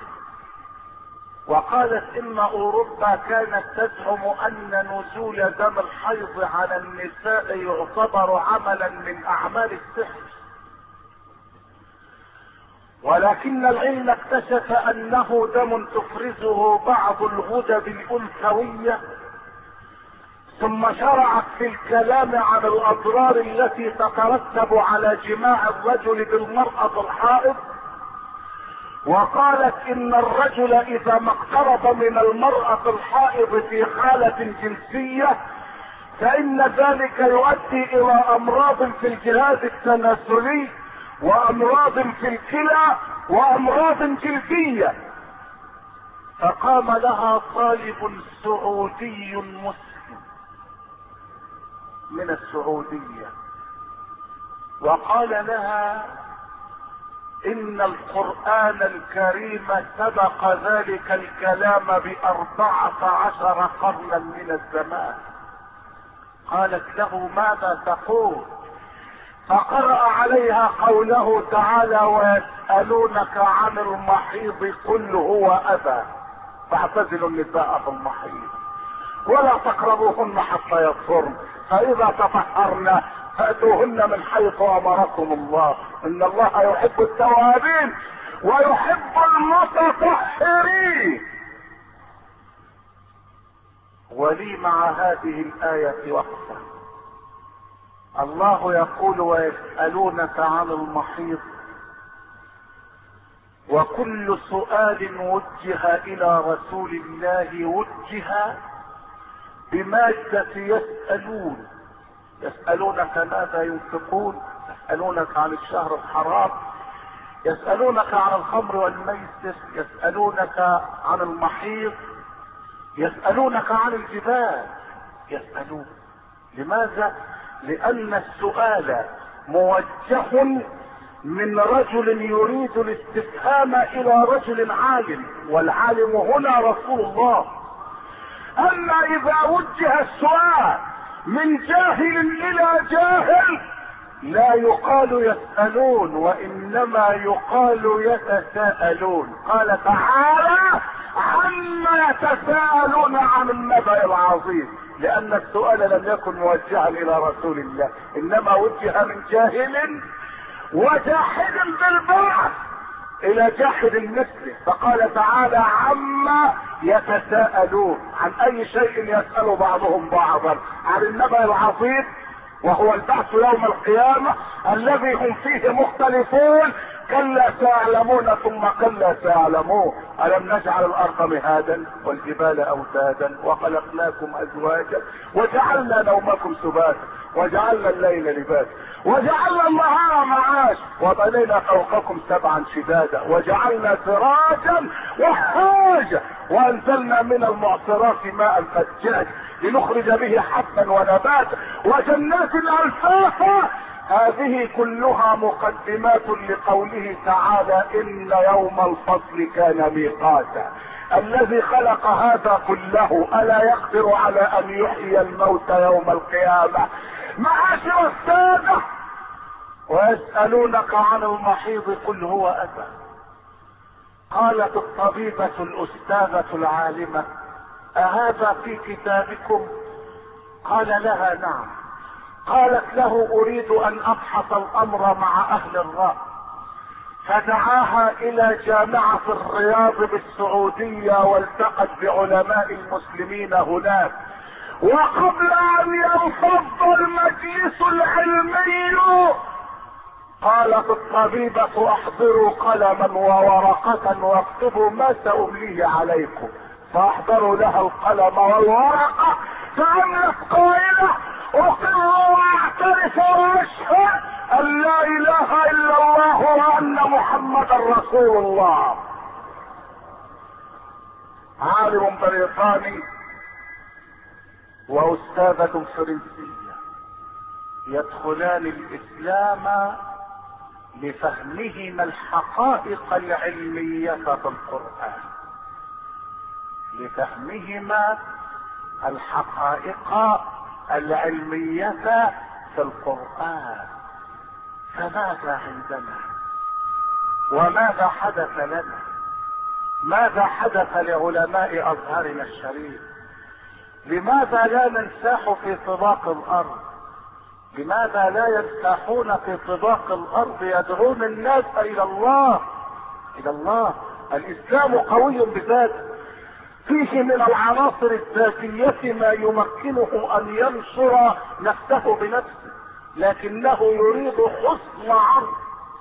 وقالت ان اوروبا كانت تزعم ان نزول دم الحيض على النساء يعتبر عملا من اعمال السحر، ولكن العلم اكتشف انه دم تفرزه بعض الغدد الانثوية، ثم شرعت في الكلام عن الاضرار التي تترتب على جماع الرجل بالمرأة الحائض، وقالت ان الرجل اذا ما اقترب من المرأة الحائض في حالة جنسية فان ذلك يؤدي الى امراض في الجهاز التناسلي، وامراض في الكلى، وامراض جلدية. فقام لها طالب سعودي مسلم من السعودية وقال لها ان القرآن الكريم سبق ذلك الكلام ب14 قرنا من الزمان. قالت له ماذا تقول؟ فقرأ عليها قوله تعالى ويسألونك عن المحيض قل هو أذى فاعتزلوا النساء في المحيض ولا تقربوهن حتى يطهرن فإذا تطهرن فأتوهن من حيث أمركم الله إن الله يحب التوابين ويحب المتطهرين. ولي مع هذه الآية وقفة. الله يقول ويسألونك عن المحيض، وكل سؤال وجه إلى رسول الله وجه بمادة يسألون. يسألونك ماذا ينفقون، يسألونك عن الشهر الحرام، يسألونك عن الخمر والميسر، يسألونك عن المحيض، يسألونك عن الجبال. يسألون لماذا؟ لأن السؤال موجه من رجل يريد الاستفهام إلى رجل عالم، والعالم هنا رسول الله. أما إذا وجه السؤال من جاهل إلى جاهل لا يقال يسألون وإنما يقال يتساءلون. قال تعالى عما يتساءلون عن النبأ العظيم، لأن السؤال لم يكن موجها إلى رسول الله إنما وجه من جاهل وجاحد بالبعث إلى جاحد مثله. فقال تعالى عما يتساءلون، عن أي شيء يسأل بعضهم بعضا؟ عن النبأ العظيم وهو البعث يوم القيامة الذي هم فيه مختلفون. كلا سيعلمون ثم كلا سيعلمون. ألم نجعل الأرض مهادا والجبال أوتادا وخلقناكم أزواجا وجعلنا نومكم سباتا وجعلنا الليل لباسا وجعلنا النهار معاش وبنينا فوقكم سبعا شدادا وجعلنا سراجا وحاجا وأنزلنا من المعصرات ماء ثجاجا لنخرج به حبا ونباتا وجنات ألفافا. هذه كلها مقدمات لقوله تعالى إن يوم الفصل كان ميقاتا. الذي خلق هذا كله ألا يقدر على أن يحيي الموت يوم القيامة؟ معاشر السادة، ويسألونك عن المحيض قل هو أذى. قالت الطبيبة الأستاذة العالمة أهذا في كتابكم؟ قال لها نعم. قالت له أريد أن أبحث الأمر مع أهل الرأي. فدعاها إلى جامعة الرياض بالسعودية والتقت بعلماء المسلمين هناك. وقبل أن ينفض المجلس العلمي قالت الطبيبة احضروا قلما وورقة واكتبوا ما سأمليه عليكم. فاحضروا لها القلم والورقة فعملت قائلة اقر واعترف واشهد ان لا اله الا الله وان محمدا رسول الله. عالم بريطاني واستاذة فرنسية يدخلان الاسلام لفهمهما الحقائق العلمية في القرآن، لفهمهما الحقائق العلمية في القرآن. فماذا عندنا وماذا حدث لنا؟ ماذا حدث لعلماء ازهرنا الشريف؟ لماذا لا ننساح في طباق الارض؟ لماذا لا ينساحون في طباق الارض يدعون الناس الى الله؟ الى الله. الاسلام قوي بذاته، فيه من العناصر الذاتية ما يمكنه ان ينصر نفسه بنفسه، لكنه يريد حسن عرض،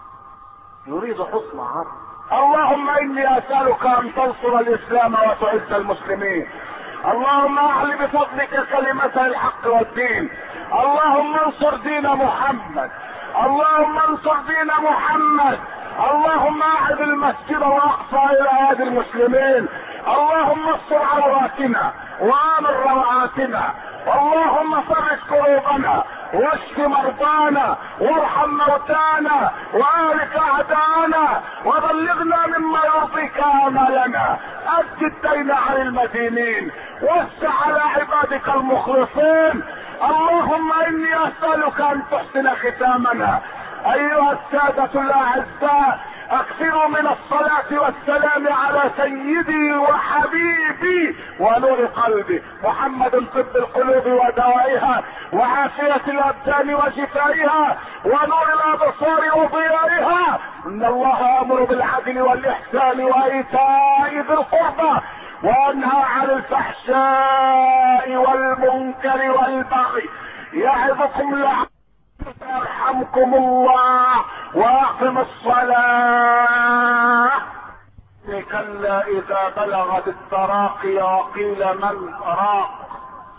يريد حسن عرض. اللهم اني اسألك ان تنصر الاسلام وتعز المسلمين. اللهم اعل بفضلك كلمة الحق والدين. اللهم انصر دين محمد. اللهم انصر دين محمد. اللهم اعد المسجد الاقصى الى يد المسلمين. اللهم استر عوراتنا وامن روعاتنا. اللهم فرج كروبنا واشف مرضانا وارحم موتانا وآلك اعداءنا وبلغنا مما يرضيك امالنا. اد الدين عن المدينين وسع على عبادك المخلصين. اللهم اني اسألك ان تحسن ختامنا. ايها السادة الاعزاء، اكثروا من الصلاة والسلام على سيدي وحبيبي ونور قلبي محمد، طب القلوب ودوائها وعافية الابدان وشفائها ونور الابصار وضيائها. ان الله امر بالعدل والاحسان وايتاء ذي القربى وانهى عن الفحشاء والمنكر والبغي يعظكم لعلكم يرحمكم الله واقم الصلاة. كلا اذا بلغت التراقي وقيل من راق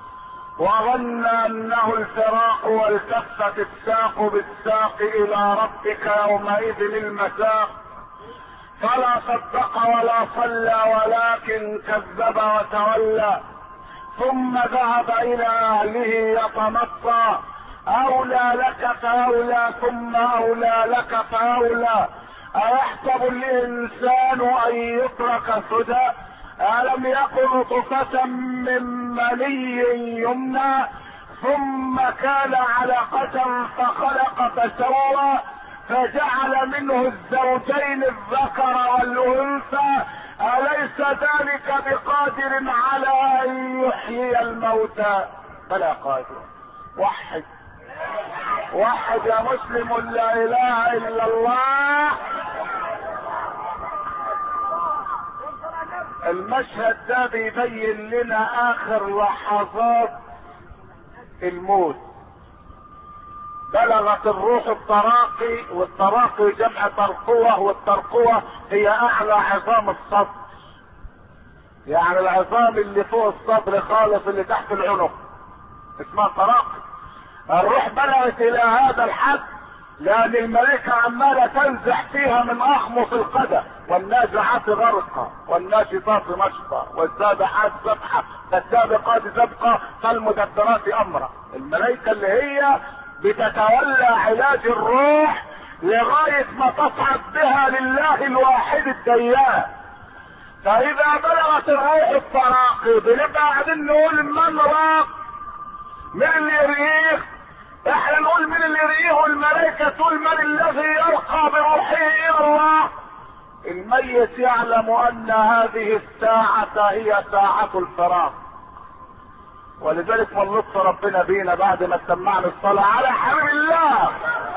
وظن انه الفراق والتفت الساق بالساق الى ربك يومئذ المساق. فلا صدق ولا صلى ولكن كذب وتولى ثم ذهب الى اهله يتمطى. اولى لك فاولى ثم اولى لك فاولى. ايحسب الانسان ان يترك سدى الم يكن نطفة من مني يمنى ثم كان علقة فخلق فسوى فجعل منه الزوجين الذكر والانثى. اليس ذلك بقادر على ان يحيي الموتى؟ بلى قادر. وحد وحد يا مسلم لا اله الا الله. المشهد ده بيبين لنا اخر لحظات الموت. بلغت الروح التراقي، والتراقي جمع ترقوة، والترقوة هي اعلى عظام الصدر، يعني العظام اللي فوق الصدر خالص اللي تحت العنق اسمها تراقي. الروح بلغت الى هذا الحد لان الملائكة عمالة تنزح فيها من اخمص القدم، والنازعات غرقا والناشطات نشطا والسابحات سبحة فالسابقات سبقا فالمدبرات امرا. الملائكة اللي هي بتتولى علاج الروح لغاية ما تصعد بها لله الواحد الديان. فاذا بلغت الروح التراقي بنبقى قاعدين نقول من راق، من اللي يريح؟ احنا نقول من اللي يريح، والملائكة تقول من الذي يرقى بروحه الى الله. الميت يعلم ان هذه الساعة هي ساعة الفراق، ولذلك من لطف ربنا بينا بعد ما سمعنا الصلاة على حبيب الله،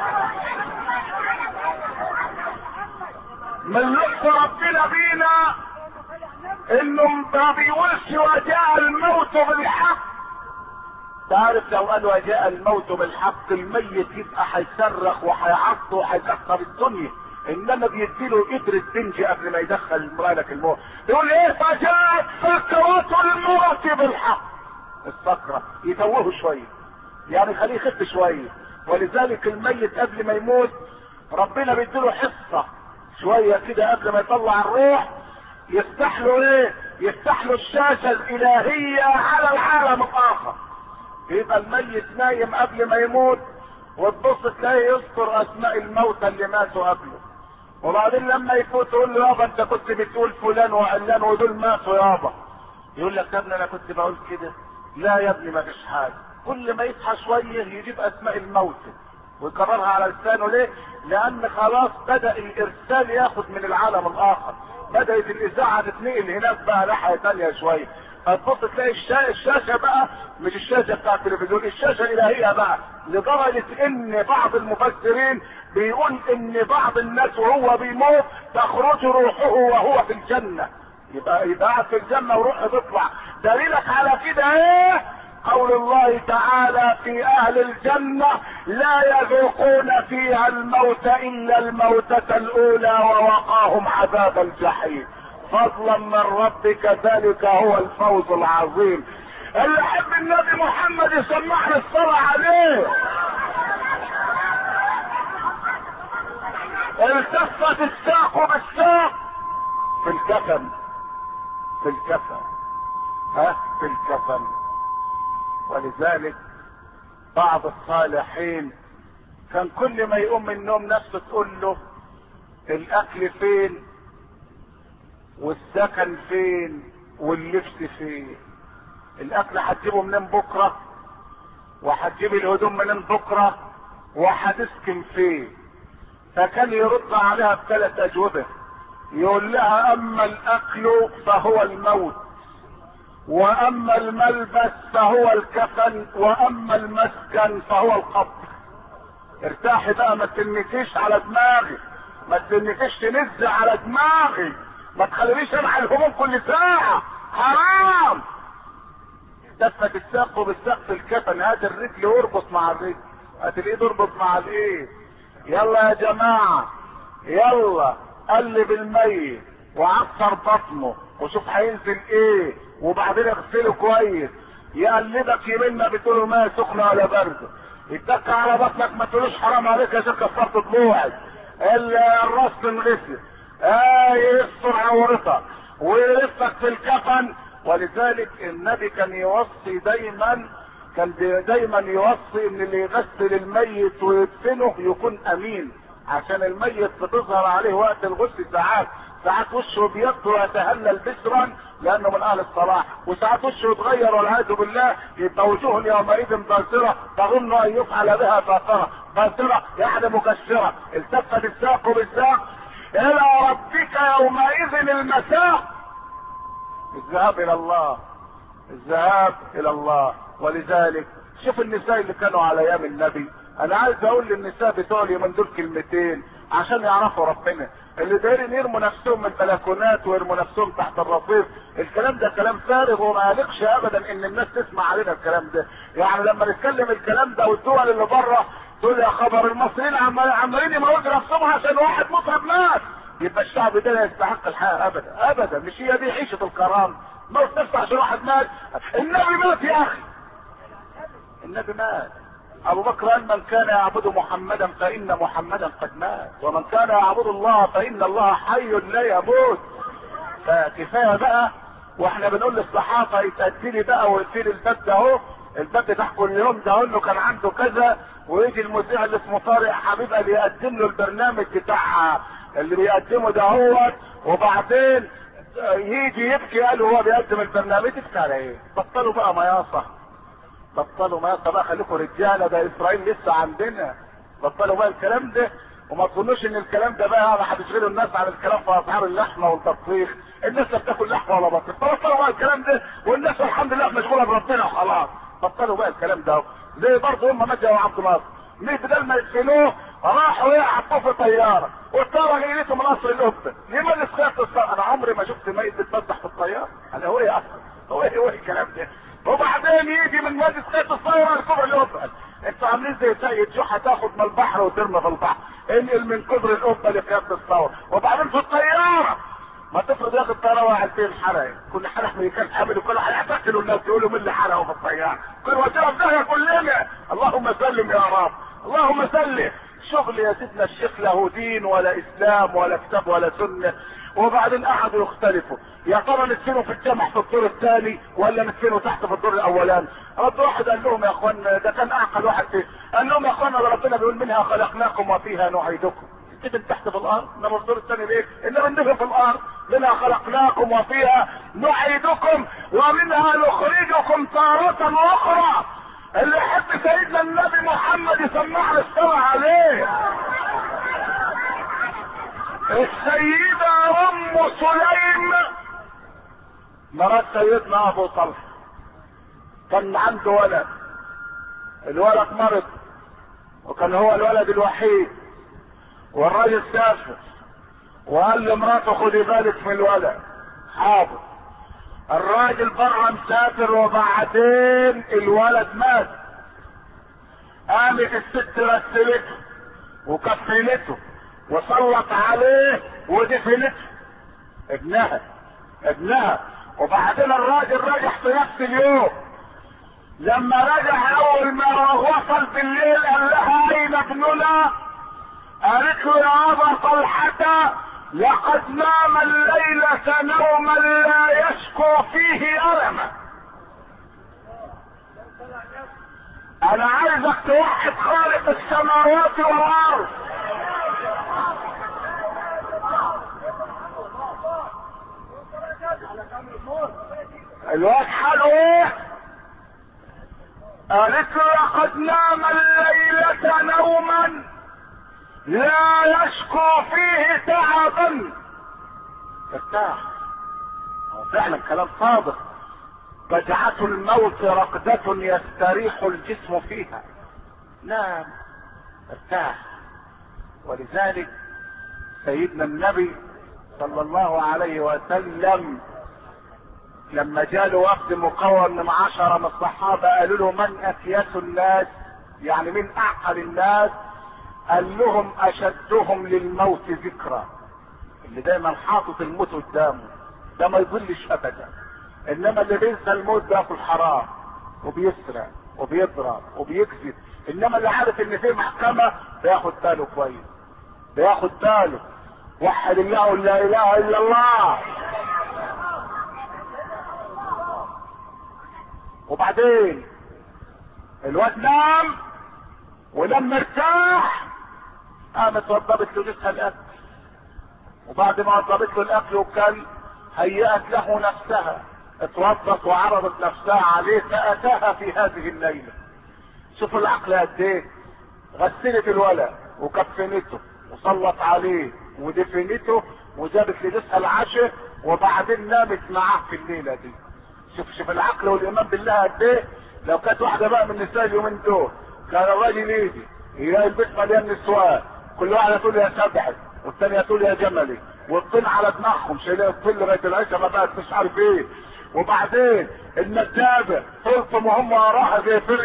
من لطف ربنا بينا انه ما بيقولش وجاء الموت بالحق. تعرف لو قال وجاء الموت بالحق الميت يبقى هيصرخ وهيعط وهيكسر الدنيا، انما بيديله قدر الدنج قبل ما يدخل مالك الموت. يقول ايه؟ فجاءت سكرات الموت بالحق. السكرة يتوهه شوية، يعني خليه يخف شوية. ولذلك الميت قبل ما يموت ربنا بيديله حصة شوية كده قبل ما يطلع الروح، يفتح له ايه؟ يفتح له الشاشة الالهية على العالم الاخر. يبقى الميت نايم قبل ما يموت، وتبص تلاقيه يذكر اسماء الموتى اللي ماتوا قبله، وبعدين لما يفوت تقول له يابا انت كنت بتقول فلان وعلان ودول ماتوا يابا. يقول لك يا ابني انا كنت بقول كده. لا يا ابني ما فيش حاجه. كل ما يصحى شويه يجيب اسماء الموتى ويكررها على لسانه. ليه؟ لان خلاص بدا الارسال ياخد من العالم الاخر، بدات الاذاعه تتنقل هناك بقى ناحيه ثانيه شويه. فتبص تلاقي الشاشه بقى مش الشاشه بتاع التلفزيون، الشاشه الالهيه بقى، لدرجه ان بعض المفسرين بيقول ان بعض الناس وهو بيموت تخرج روحه وهو في الجنه. يبقى قاعد في الجنه وروحه تطلع. دليلك على كده ايه؟ قول الله تعالى في اهل الجنة لا يذوقون فيها الموت الا الموتة الاولى ووقاهم عذاب الجحيم فضلا من ربك ذلك هو الفوز العظيم. اللي يحب النبي محمد يسمعنا الصلاة عليه. التفت الساق بالساق في الكفن، في الكفن، في الكفن. ولذلك بعض الصالحين كان كل ما يقوم من النوم نفسه تقول له الاكل فين والسكن فين واللبس فين. الاكل هتجيبه منين بكره، وهتجيب الهدوم منين بكره، وهتسكن فين. فكان يرد عليها بثلاث اجوبه. يقول لها اما الاكل فهو الموت، واما الملبس فهو الكفن، واما المسكن فهو القبر. ارتاحي بقى، ما تنكيش على دماغي، ما تنكيش تنزع على دماغي، ما تخلينيش امحي الهموم كل ساعة، حرام. دفت الساق بالساق في الكفن. هات الرجل واربط مع الرجل، هات الايد اربط مع الايد. يلا يا جماعة، يلا قلب الميت وعصر بطنه وشوف هينزل ايه، وبعدين اغسله كويس. يقلبك يمين ما بتقوله ماء سخنه ولا بارده، يتك على بطنك ما تقولوش حرام عليك يا شيخ كسرت ضلوعك، الراس تنغسل، يستر عورتك ويلفك في الكفن. ولذلك النبي كان يوصي دايما، يوصي ان اللي يغسل الميت ويدفنه يكون امين، عشان الميت بتظهر عليه وقت الغسل ساعات وشه بيض ويتهلل بشرا لانه من اهل الصلاح، وساعات وشه يتغير والعياذ بالله يبقى وجوه يومئذ باسره تظن ان يفعل بها فاقره. باسره يعني مكشره. التفت الساق بالساق الى ربك يومئذ المساق. الذهاب الى الله، الذهاب الى الله. ولذلك شوف النساء اللي كانوا على ايام النبي. انا عايز اقول للنساء بتوع اليومين دول كلمتين عشان يعرفوا ربنا. اللي دايرين يرموا نفسهم من البلكونات ويرموا نفسهم تحت الرصيف، الكلام ده كلام فارغ وما يليقش ابدا ان الناس تسمع علينا الكلام ده. يعني لما نتكلم الكلام ده والدول اللي بره تقول يا خبر المصريين عمالين يموتوا نفسهم عشان واحد مطرب مات، يبقى الشعب ده لا يستحق الحياه ابدا ابدا. مش هي دي عيشه الكرامه، موت نفسه عشان واحد مات. النبي مات يا اخي، النبي مات. ابو بكر قال من كان يعبد محمدا فان محمدا قد مات، ومن كان يعبد الله فان الله حي لا يموت. فكفايه بقى، واحنا بنقول للصحافه يتأدي بقى ويقفل الباب ده اهو، الباب بتاع كل يوم ده اقول له كان عنده كذا، ويجي المذيع اللي اسمه طارق حبيب اللي يقدم له البرنامج بتاع اللي بيقدمه ده هو، وبعدين يجي يبكي قال هو بيقدم البرنامج. تبكي على ايه؟ بطلوا بقى مياصه، بطلوا ما بقى، خليكم رجاله، ده اسرائيل لسه عندنا. بطلوا بقى الكلام ده، وما تظنوش ان الكلام ده بقى هتشغلوا الناس عن الكلام في اسعار اللحمه والتطبيخ. الناس لا بتاكل لحمه ولا بطيخ. بطلوا بقى الكلام ده، والناس الحمد لله مشغوله بربنا وخلاص. بطلوا بقى الكلام ده. زي برضه هم مجدي وعبد الناصر، ليه بدل ما يدفنوه راحوا يحطوه في طياره، والطياره جايته من قصر القبه لمجلس قياده الصلاه. انا عمري ما شفت ميت بيتمسح في الطياره. انا هو ايه اصلا؟ هو ايه الكلام ده؟ وبعدين يجي من مجلس قياده الصلاه الكبر القبه. انتوا عاملين زي سيد جحا تاخد من البحر وترمي في البحر، انقل من كبر القبه لقياده الثوره، وبعدين في الطياره ما تفرض ياخد الطياره واحد فين الحرق، كل حرق من كان حامل وكل هيقتلوا الناس يقولوا مين اللي حرقوا في الطياره، كل وجهه في داهيه كلنا. اللهم سلم يا رب، اللهم سلم. شغل يا سيدنا الشيخ له دين ولا اسلام ولا كتاب ولا سنة. وبعدين قعدوا يختلفوا، يا ترى ندفنه في الجامع في الدور الثاني ولا ندفنه تحت في الدور الاولاني. رد واحد قال لهم يا اخوان، ده كان اعقل واحد فيه، قال لهم يا اخوان ربنا بيقول منها خلقناكم وفيها نعيدكم. ندفن تحت في الارض، انما الدور الثاني ليه؟ انما ندفن في الارض. منها خلقناكم وفيها نعيدكم ومنها نخرجكم تارة اخرى. اللي يحب سيدنا النبي محمد يسمعنا الصلاة عليه. السيدة ام سليم مرات سيدنا ابو طلحة كان عنده ولد، الولد مرض وكان هو الولد الوحيد، والراجل سافر وقال لمراته خدي بالك من الولد. حاضر. الراجل بره مسافر وبعدين الولد مات. قامت الست غسلته وكفنته وصلت عليه ودفنته ابنها. وبعدين الراجل رجع في نفس اليوم. لما رجع اول ما وصل بالليل قال لها اين ابننا؟ قالت له يا ابا طلحة لقد نام الليلة نوما لا يشكو فيه ألما. انا عايزك توحد خالق السماوات والارض. الواد حاله ايه؟ قالت له لقد نام الليلة نوما لا يشكو فيه تعبا. ارتاح. فعلا كلام صادق. بجعة الموت رقدة يستريح الجسم فيها. نام ارتاح. ولذلك سيدنا النبي صلى الله عليه وسلم لما جاله وفد مكون من 10 من الصحابة قالوا له من اكياس الناس، يعني من اعقل الناس؟ قال لهم اشدهم للموت ذكرى. اللي دايما حاطط الموت قدامه ده ما يضلش ابدا، انما اللي بينسى الموت بياكل حرام وبيسرق وبيضرب وبيكذب، انما اللي عارف ان في محكمة بياخد باله كويس، بياخد باله. وحد الله لا اله الا الله. وبعدين الواد نام ولما ارتاح قامت وضبت له جسها الاكل، وبعد ما وضبت له الاكل وكل هيأت له نفسها، اتوضت وعرضت نفسها عليه فاتاها في هذه الليلة. شوفوا العقل قد ايه. غسلت الولد وكفنته وصلت عليه ودفنته وجابت لجسها العشاء وبعدين نامت معاه في الليلة دي. شوف العقل والايمان بالله قد ايه. لو كانت واحدة بقى من النساء اليومين دول كان الراجل يجي يلاقي البيت مليان نسوان، كل واحدة تقول يا سبحت والثانية تقول يا جملي، والطين على دماغهم شايلين الطين لغاية العشاء ما بقت مش عارف ايه. وبعدين الندابة تلطم وهم وراها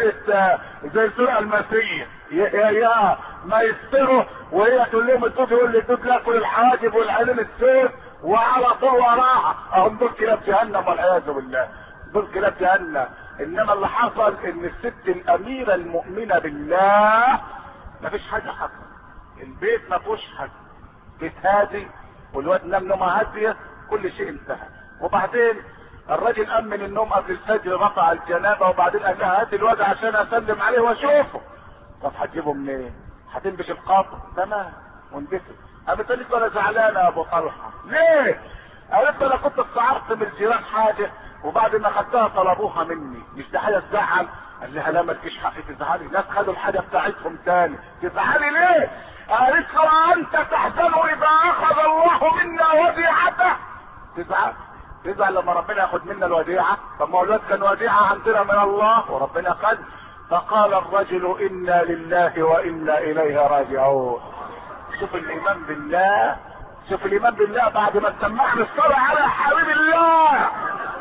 زي الفرقة المسيحية يا ما يستروا، وهي تقول لهم الدود يقول لي الدود ياكل الحواجب والعينين السيف وعلى طول وراها. اهم دول كلاب جهنم والعياذ بالله، دول كلاب جهنم. انما اللي حصل ان الست الاميرة المؤمنة بالله ما فيش حاجة حصل، البيت ما فيهوش حاجة، بيت هادي والواد نام نومه هادية، كل شيء انتهى. وبعدين الراجل قام من النوم قبل الفجر رفع الجنابة وبعدين قال لها هات الواد عشان اسلم عليه واشوفه. طب هتجيبه منين؟ هتنبش القطر؟ تمام وانبسط. قامت قالت له انا زعلانه يا ابو طلحه. ليه؟ قالت له انا كنت استعرت من الجيران حاجه وبعد ما خدتها طلبوها مني، مش ده حاجه تزعل؟ قال لها لا مالكيش حق تزعلي، الناس خدوا الحاجه بتاعتهم تاني، تزعلي ليه؟ قالت له انت تحزن اذا اخذ الله منا وديعته؟ تزعل لما ربنا ياخد منا الوديعه؟ طب ما هو الواد كان وديعه عندنا من الله وربنا خد. فقال الرجل انا لله وانا اليه راجعون. شوف الايمان بالله، شوف الايمان بالله بعد ما سمعنا الصلاة على حبيب الله.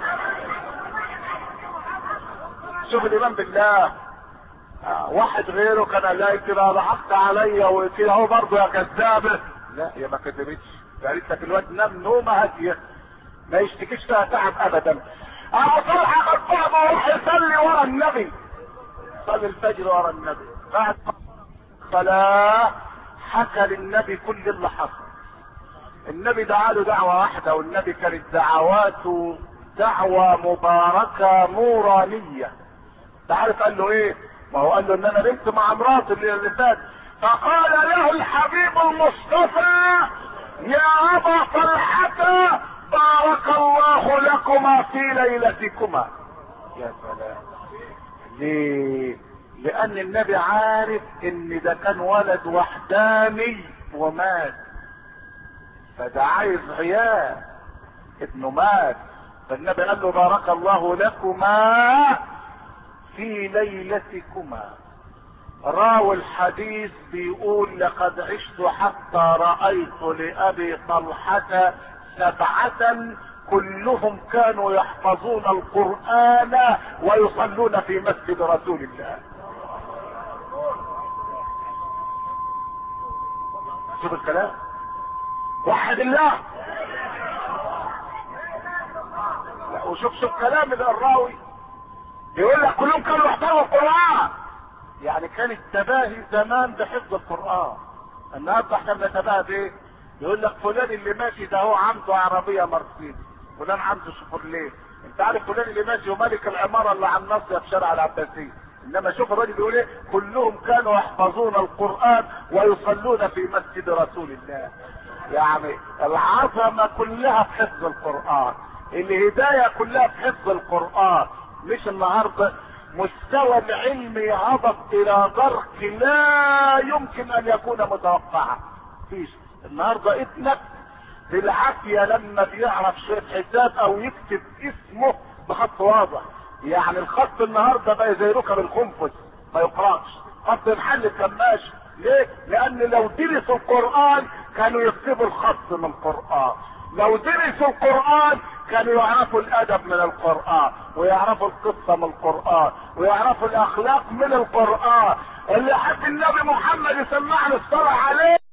شوف الايمان بالله. واحد غيره كان لا كده ضحكت عليا وكده هو برضه يا كذابه. لا هي ما كذبتش، قالت لك الواد نام نومه هاديه ما يشتكيش فيها تعب ابدا. ابو طلحه قد طلب وراح يصلي ورا النبي، صلي الفجر ورا النبي. بعد صلاه حكى للنبي كل اللي حصل. النبي دعا له دعوة واحدة، والنبي كانت دعواته دعوة مباركة نورانية. تعرف قال له ايه؟ ما هو قال له ان انا نمت مع مراتي اللي فات. فقال له الحبيب المصطفى يا ابا طلحة بارك الله لكما في ليلتكما. يا سلام. ليه؟ لان النبي عارف ان ده كان ولد وحداني ومات، فده عايز عيال، ابنه مات، فالنبي قال له بارك الله لكما في ليلتكما. راوي الحديث بيقول لقد عشت حتى رأيت لأبي طلحة 7 كلهم كانوا يحفظون القرآن ويصلون في مسجد رسول الله. شوف الكلام، وحد الله. وشوف كلام الراوي يقول لك كلهم كانوا يحفظوا القرآن. يعني كان التباهي زمان بحفظ القرآن. النهارده احنا بنتباهى بايه؟ يقول لك فلان اللي ماشي ده هو عنده عربية مرسيدس، فلان عنده شيفروليه. انت عارف فلان اللي ماشي ومالك العمارة اللي على الناصية في شارع العباسية. انما شوف الراجل بيقول ايه؟ كلهم كانوا يحفظون القرآن ويصلون في مسجد رسول الله. يعني العظمة كلها في حفظ القرآن، الهداية كلها في حفظ القرآن. مش النهارده مستوى العلم هبط الى درك لا يمكن ان يكون متوقعا. فيش النهارده ابنك بالعافيه لما بيعرف شويه حساب او يكتب اسمه بخط واضح. يعني الخط النهارده بقى زي ركب القنفذ ما يقراش، خط محل الكماش. ليه؟ لان لو درسوا القرآن كانوا يكتبوا الخط من القرآن، لو درسوا القرآن كانوا يعرفوا الادب من القرآن، ويعرفوا القصة من القرآن، ويعرفوا الاخلاق من القرآن. اللي حب النبي محمد يسمعنا الصلاة عليه